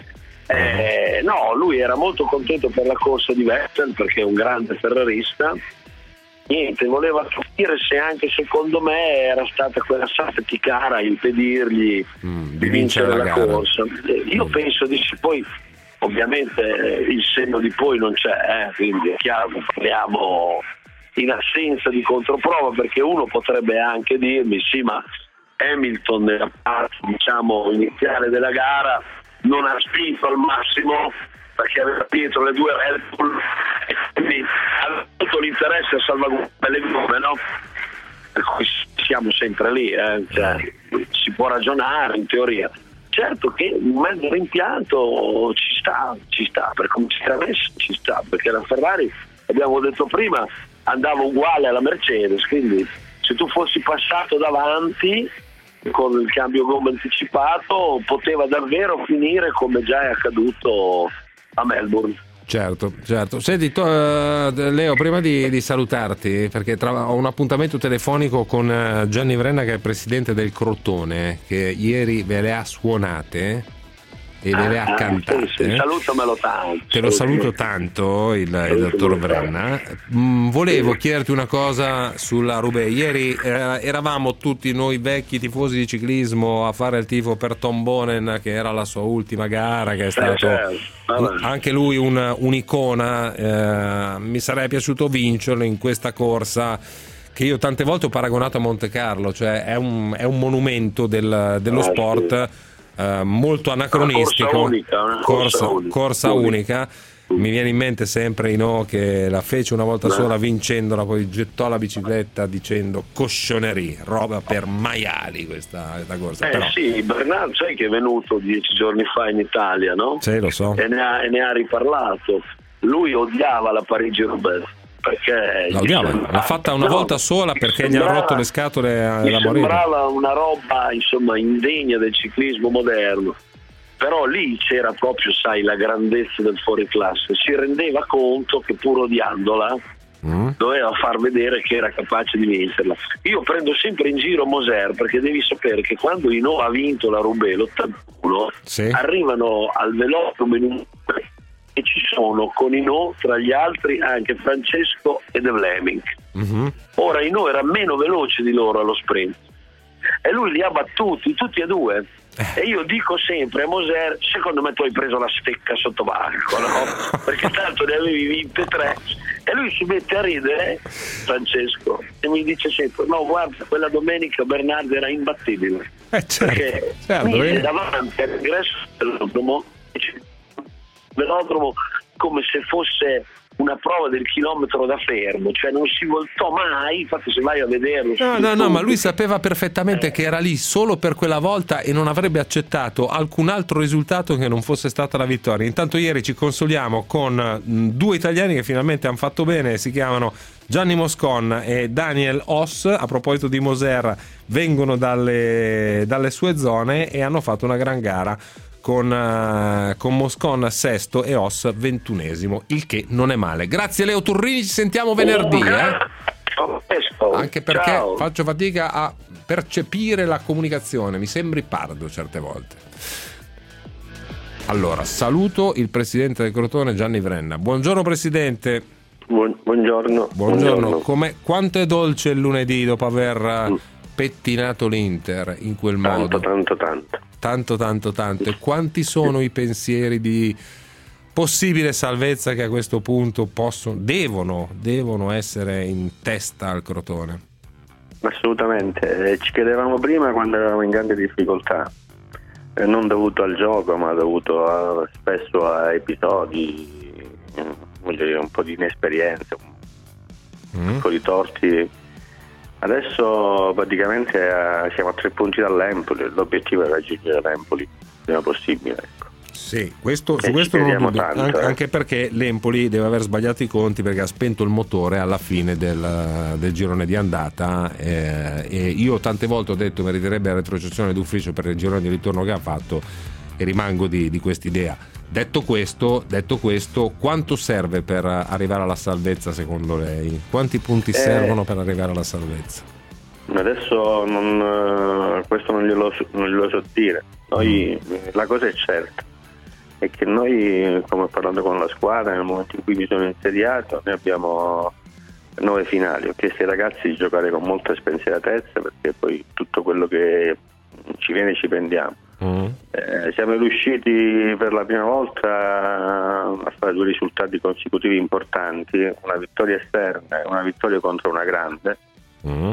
Eh, no, lui era molto contento per la corsa di Vettel perché è un grande ferrarista. Niente, voleva capire se anche secondo me era stata quella safety car a impedirgli mm, di vincere la, la corsa. Eh, io mm. penso di sì, poi ovviamente il senno di poi non c'è, eh, quindi è chiaro che parliamo in assenza di controprova, perché uno potrebbe anche dirmi sì, ma Hamilton nella parte diciamo iniziale della gara non ha spinto al massimo perché aveva dietro le due Red Bull e quindi ha avuto l'interesse a salvaguardare le gomme, no? Per cui siamo sempre lì, eh? Cioè, si può ragionare in teoria. Certo che un mezzo rimpianto ci sta, ci sta, per come si era messo ci sta, perché la Ferrari, abbiamo detto prima, andava uguale alla Mercedes, quindi se tu fossi passato davanti con il cambio gomma anticipato poteva davvero finire come già è accaduto a Melbourne. Certo, certo. Senti, to, uh, Leo, prima di, di salutarti, perché tra, ho un appuntamento telefonico con uh, Gianni Vrenna, che è il presidente del Crotone, che ieri ve le ha suonate e ve le ha ah, cantate. Sì, sì. Salutamelo tanto. Te lo saluto tanto, il, il dottor Vrenna. Mm, volevo chiederti una cosa sulla Roubaix. Ieri eh, eravamo tutti noi vecchi tifosi di ciclismo a fare il tifo per Tom Bonen, che era la sua ultima gara, che è stato un, anche lui un, un'icona. Eh, mi sarebbe piaciuto vincerlo in questa corsa che io tante volte ho paragonato a Monte Carlo, cioè è un, è un monumento del, dello sport. Uh, molto anacronistico, corsa unica, una corsa, corsa unica, corsa unica. Mi viene in mente sempre Ino che la fece una volta Beh. sola vincendola, poi gettò la bicicletta dicendo coscionerie, roba per maiali questa, questa corsa. Eh Però, sì, Bernardo sai che è venuto dieci giorni fa in Italia, no? sì, lo so. E ne ha, e ne ha riparlato. Lui odiava la Parigi-Roubaix perché la odiava, l'ha fatta una no, volta sola perché gli sembrava, ha rotto le scatole a mi da morire. sembrava una roba insomma indegna del ciclismo moderno, però lì c'era proprio, sai, la grandezza del fuoriclasse. Si rendeva conto che pur odiandola mm. doveva far vedere che era capace di vincerla. Io prendo sempre in giro Moser perché devi sapere che quando Hinault ha vinto la Roubaix l'ottantuno sì. arrivano al velodromo in un e ci sono con Hinault tra gli altri anche Francesco e De Vlaming. Mm-hmm. Ora Hinault era meno veloce di loro allo sprint e lui li ha battuti tutti e due. E io dico sempre a Moser, secondo me tu hai preso la stecca sotto banco, no? Perché tanto ne avevi vinte tre. E lui si mette a ridere, Francesco, e mi dice sempre no guarda, quella domenica Bernardo era imbattibile, eh, certo, perché certo, mise eh. davanti all'ingresso del velodromo velodromo come se fosse una prova del chilometro da fermo, cioè non si voltò mai. Infatti se vai a vederlo no no no ma lui sapeva perfettamente eh. che era lì solo per quella volta e non avrebbe accettato alcun altro risultato che non fosse stata la vittoria. Intanto ieri ci consoliamo con mh, due italiani che finalmente hanno fatto bene, si chiamano Gianni Moscon e Daniel Oss. A proposito di Moser, vengono dalle, dalle sue zone e hanno fatto una gran gara con, uh, con Moscon sesto e Oss ventunesimo, il che non è male. Grazie Leo Turrini, ci sentiamo venerdì, eh? Anche perché Ciao. faccio fatica a percepire la comunicazione, mi sembri pardo certe volte. Allora, saluto il presidente del Crotone Gianni Vrenna. Buongiorno presidente. Buon, buongiorno. Buongiorno. Buongiorno. Come, quanto è dolce il lunedì dopo aver mm. pettinato l'Inter in quel tanto, modo? Tanto, tanto. Tanto, tanto, tanto. E quanti sono i pensieri di possibile salvezza che a questo punto possono, devono, devono essere in testa al Crotone? assolutamente. Ci chiedevamo prima quando eravamo in grande difficoltà, eh, non dovuto al gioco, ma dovuto a, spesso a episodi, eh, voglio dire, un po' di inesperienza, un Mm. po' di torti. Adesso praticamente eh, siamo a tre punti dall'Empoli, l'obiettivo è raggiungere l'Empoli il prima possibile. Ecco. Sì, questo, E su ci questo non crediamo dubbio, tanto, An- eh. anche perché l'Empoli deve aver sbagliato i conti perché ha spento il motore alla fine del, del girone di andata, eh, e io tante volte ho detto meriterebbe la retrocessione d'ufficio per il girone di ritorno che ha fatto, e rimango di, di quest'idea. Detto questo, detto questo, quanto serve per arrivare alla salvezza secondo lei? Quanti punti Eh. servono per arrivare alla salvezza? Adesso non, eh, questo non glielo, non glielo so dire. Noi, eh, la cosa è certa, è che noi, come ho parlato con la squadra, nel momento in cui mi sono insediato, noi abbiamo nove finali. Ho chiesto ai ragazzi di giocare con molta spensieratezza, perché poi tutto quello che ci viene ci prendiamo. Mm. Eh, siamo riusciti per la prima volta a fare due risultati consecutivi importanti, una vittoria esterna e una vittoria contro una grande. Mm.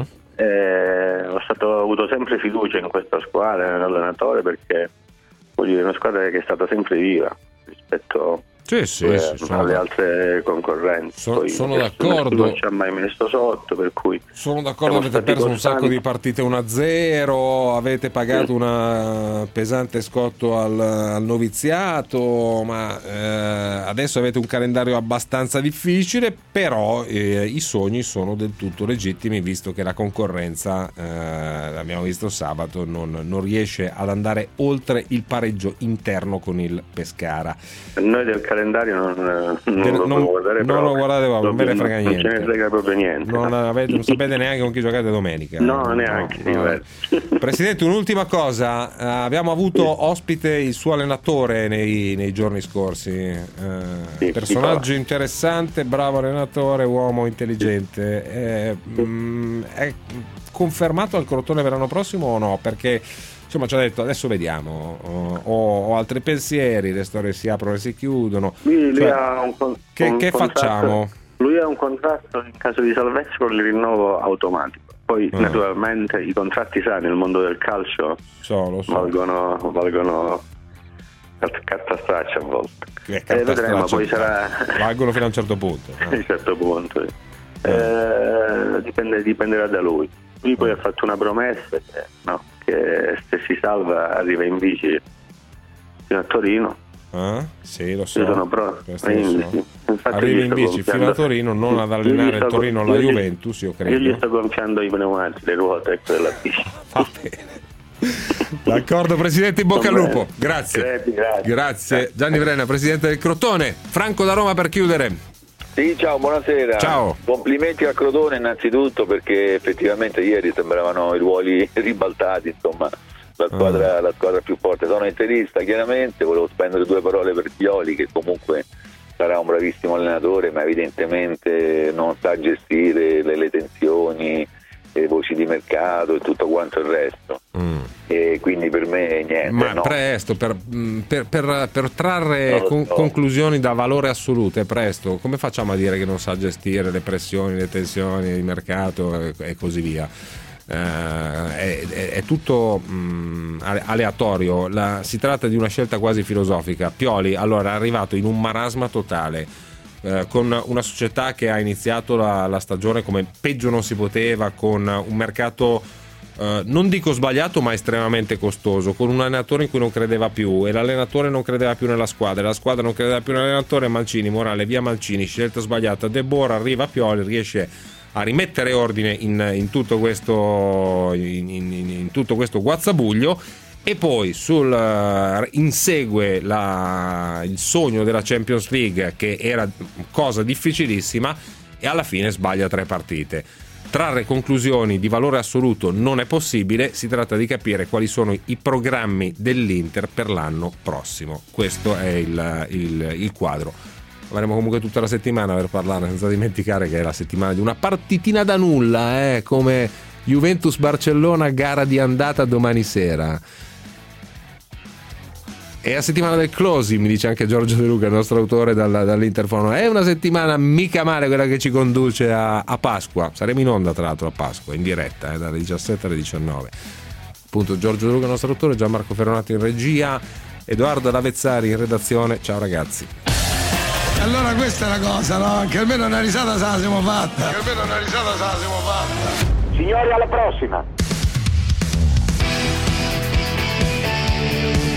Eh, ho, stato, ho avuto sempre fiducia in questa squadra, nell'allenatore, perché vuol dire, è una squadra che è stata sempre viva rispetto Sì, sì, eh, sì, sono alle da- altre concorrenti. So- Poi sono nessuno d'accordo. non ci ha mai messo sotto, per cui Sono d'accordo, siamo avete stati perso un costanti. sacco di partite uno a zero, avete pagato una pesante scotto al, al noviziato, ma eh, adesso avete un calendario abbastanza difficile, però eh, i sogni sono del tutto legittimi, visto che la concorrenza, eh, l'abbiamo visto sabato, non, non riesce ad andare oltre il pareggio interno con il Pescara. Noi del calendario non, non Del- lo non- dobbiamo guardare non proprio. lo guardate proprio, non ve ne frega Non niente. ce ne frega proprio niente. Non, no. avete- non sapete neanche con chi giocate domenica. No, neanche, no. guarda. Presidente, un'ultima cosa. Eh, abbiamo avuto ospite il suo allenatore nei, nei giorni scorsi. Eh, personaggio interessante, bravo allenatore, uomo intelligente. Eh, mh, è confermato al Crotone per l'anno prossimo o no? Perché insomma ci ha detto adesso vediamo, ho, ho altri pensieri, le storie si aprono e si chiudono. Lui, lui Cioè, ha un, con- che, un che contratto- facciamo? Lui ha un contratto in caso di salvezza con il rinnovo automatico. Poi Ah. naturalmente i contratti, sai, nel mondo del calcio So, lo so. valgono, valgono carta- carta straccia a volte. Che Eh, carta vedremo, straccia, poi sarà valgono fino a un certo punto. a un certo punto. sì. Eh, dipende- dipenderà da lui. Lui poi ha fatto una promessa che, no, che se si salva arriva in bici fino a Torino. Ah, sì, lo so. Io sono pro- Questo lo in so. bici. Infatti Arrivi gli in sto bici gonfiando- fino a Torino, non ad Io gli allenare il sto- Torino io la gli- Juventus, io Io gli credo. sto gonfiando i pneumatici, le ruote, ecco, della bici. D'accordo, Presidente, in bocca al Va lupo. bene. Grazie. Grazie, grazie. Grazie. Gianni Brenna, Presidente del Crotone. Franco da Roma per chiudere. Sì, ciao, buonasera. Ciao. Complimenti al Crotone innanzitutto, perché effettivamente ieri sembravano i ruoli ribaltati, insomma, la squadra, la squadra più forte. Sono interista, chiaramente, volevo spendere due parole per Pioli, che comunque sarà un bravissimo allenatore, ma evidentemente non sa gestire le, le tensioni, le voci di mercato e tutto quanto il resto. E quindi per me niente. Ma no. presto, per, mh, per- per- per trarre Non lo con- so. conclusioni da valore assoluto, è presto. Come facciamo a dire che non sa gestire le pressioni, le tensioni di mercato e, e così via? Eh, è, è- è tutto mh, ale- aleatorio. La- si tratta di una scelta quasi filosofica. Pioli allora è arrivato in un marasma totale, eh, con una società che ha iniziato la, la stagione come peggio non si poteva, con un mercato Uh, non dico sbagliato, ma estremamente costoso, con un allenatore in cui non credeva più, e l'allenatore non credeva più nella squadra, la squadra non credeva più nell'allenatore. Mancini, Morale, via Mancini, scelta sbagliata. De Boer, arriva Pioli, riesce a rimettere ordine in, in tutto questo in, in, in tutto questo guazzabuglio, e poi sul, uh, insegue la, il sogno della Champions League, che era cosa difficilissima, e alla fine sbaglia tre partite. Trarre conclusioni di valore assoluto non è possibile, si tratta di capire quali sono i programmi dell'Inter per l'anno prossimo. Questo è il, il, il quadro. Avremo comunque tutta la settimana per parlarne, senza dimenticare che è la settimana di una partitina da nulla, eh, come Juventus-Barcellona, gara di andata domani sera. È la settimana del closing, mi dice anche Giorgio De Luca, il nostro autore dal, dall'Interfono. È una settimana mica male quella che ci conduce a, a Pasqua. Saremo in onda tra l'altro a Pasqua, in diretta, eh, dalle diciassette alle diciannove. Appunto Giorgio De Luca, il nostro autore, Gianmarco Ferronato in regia, Edoardo Lavezzari in redazione. Ciao ragazzi. Allora questa è la cosa, no? Che almeno una risata se la siamo fatta. Che almeno una risata se la siamo fatta. Signori, alla prossima.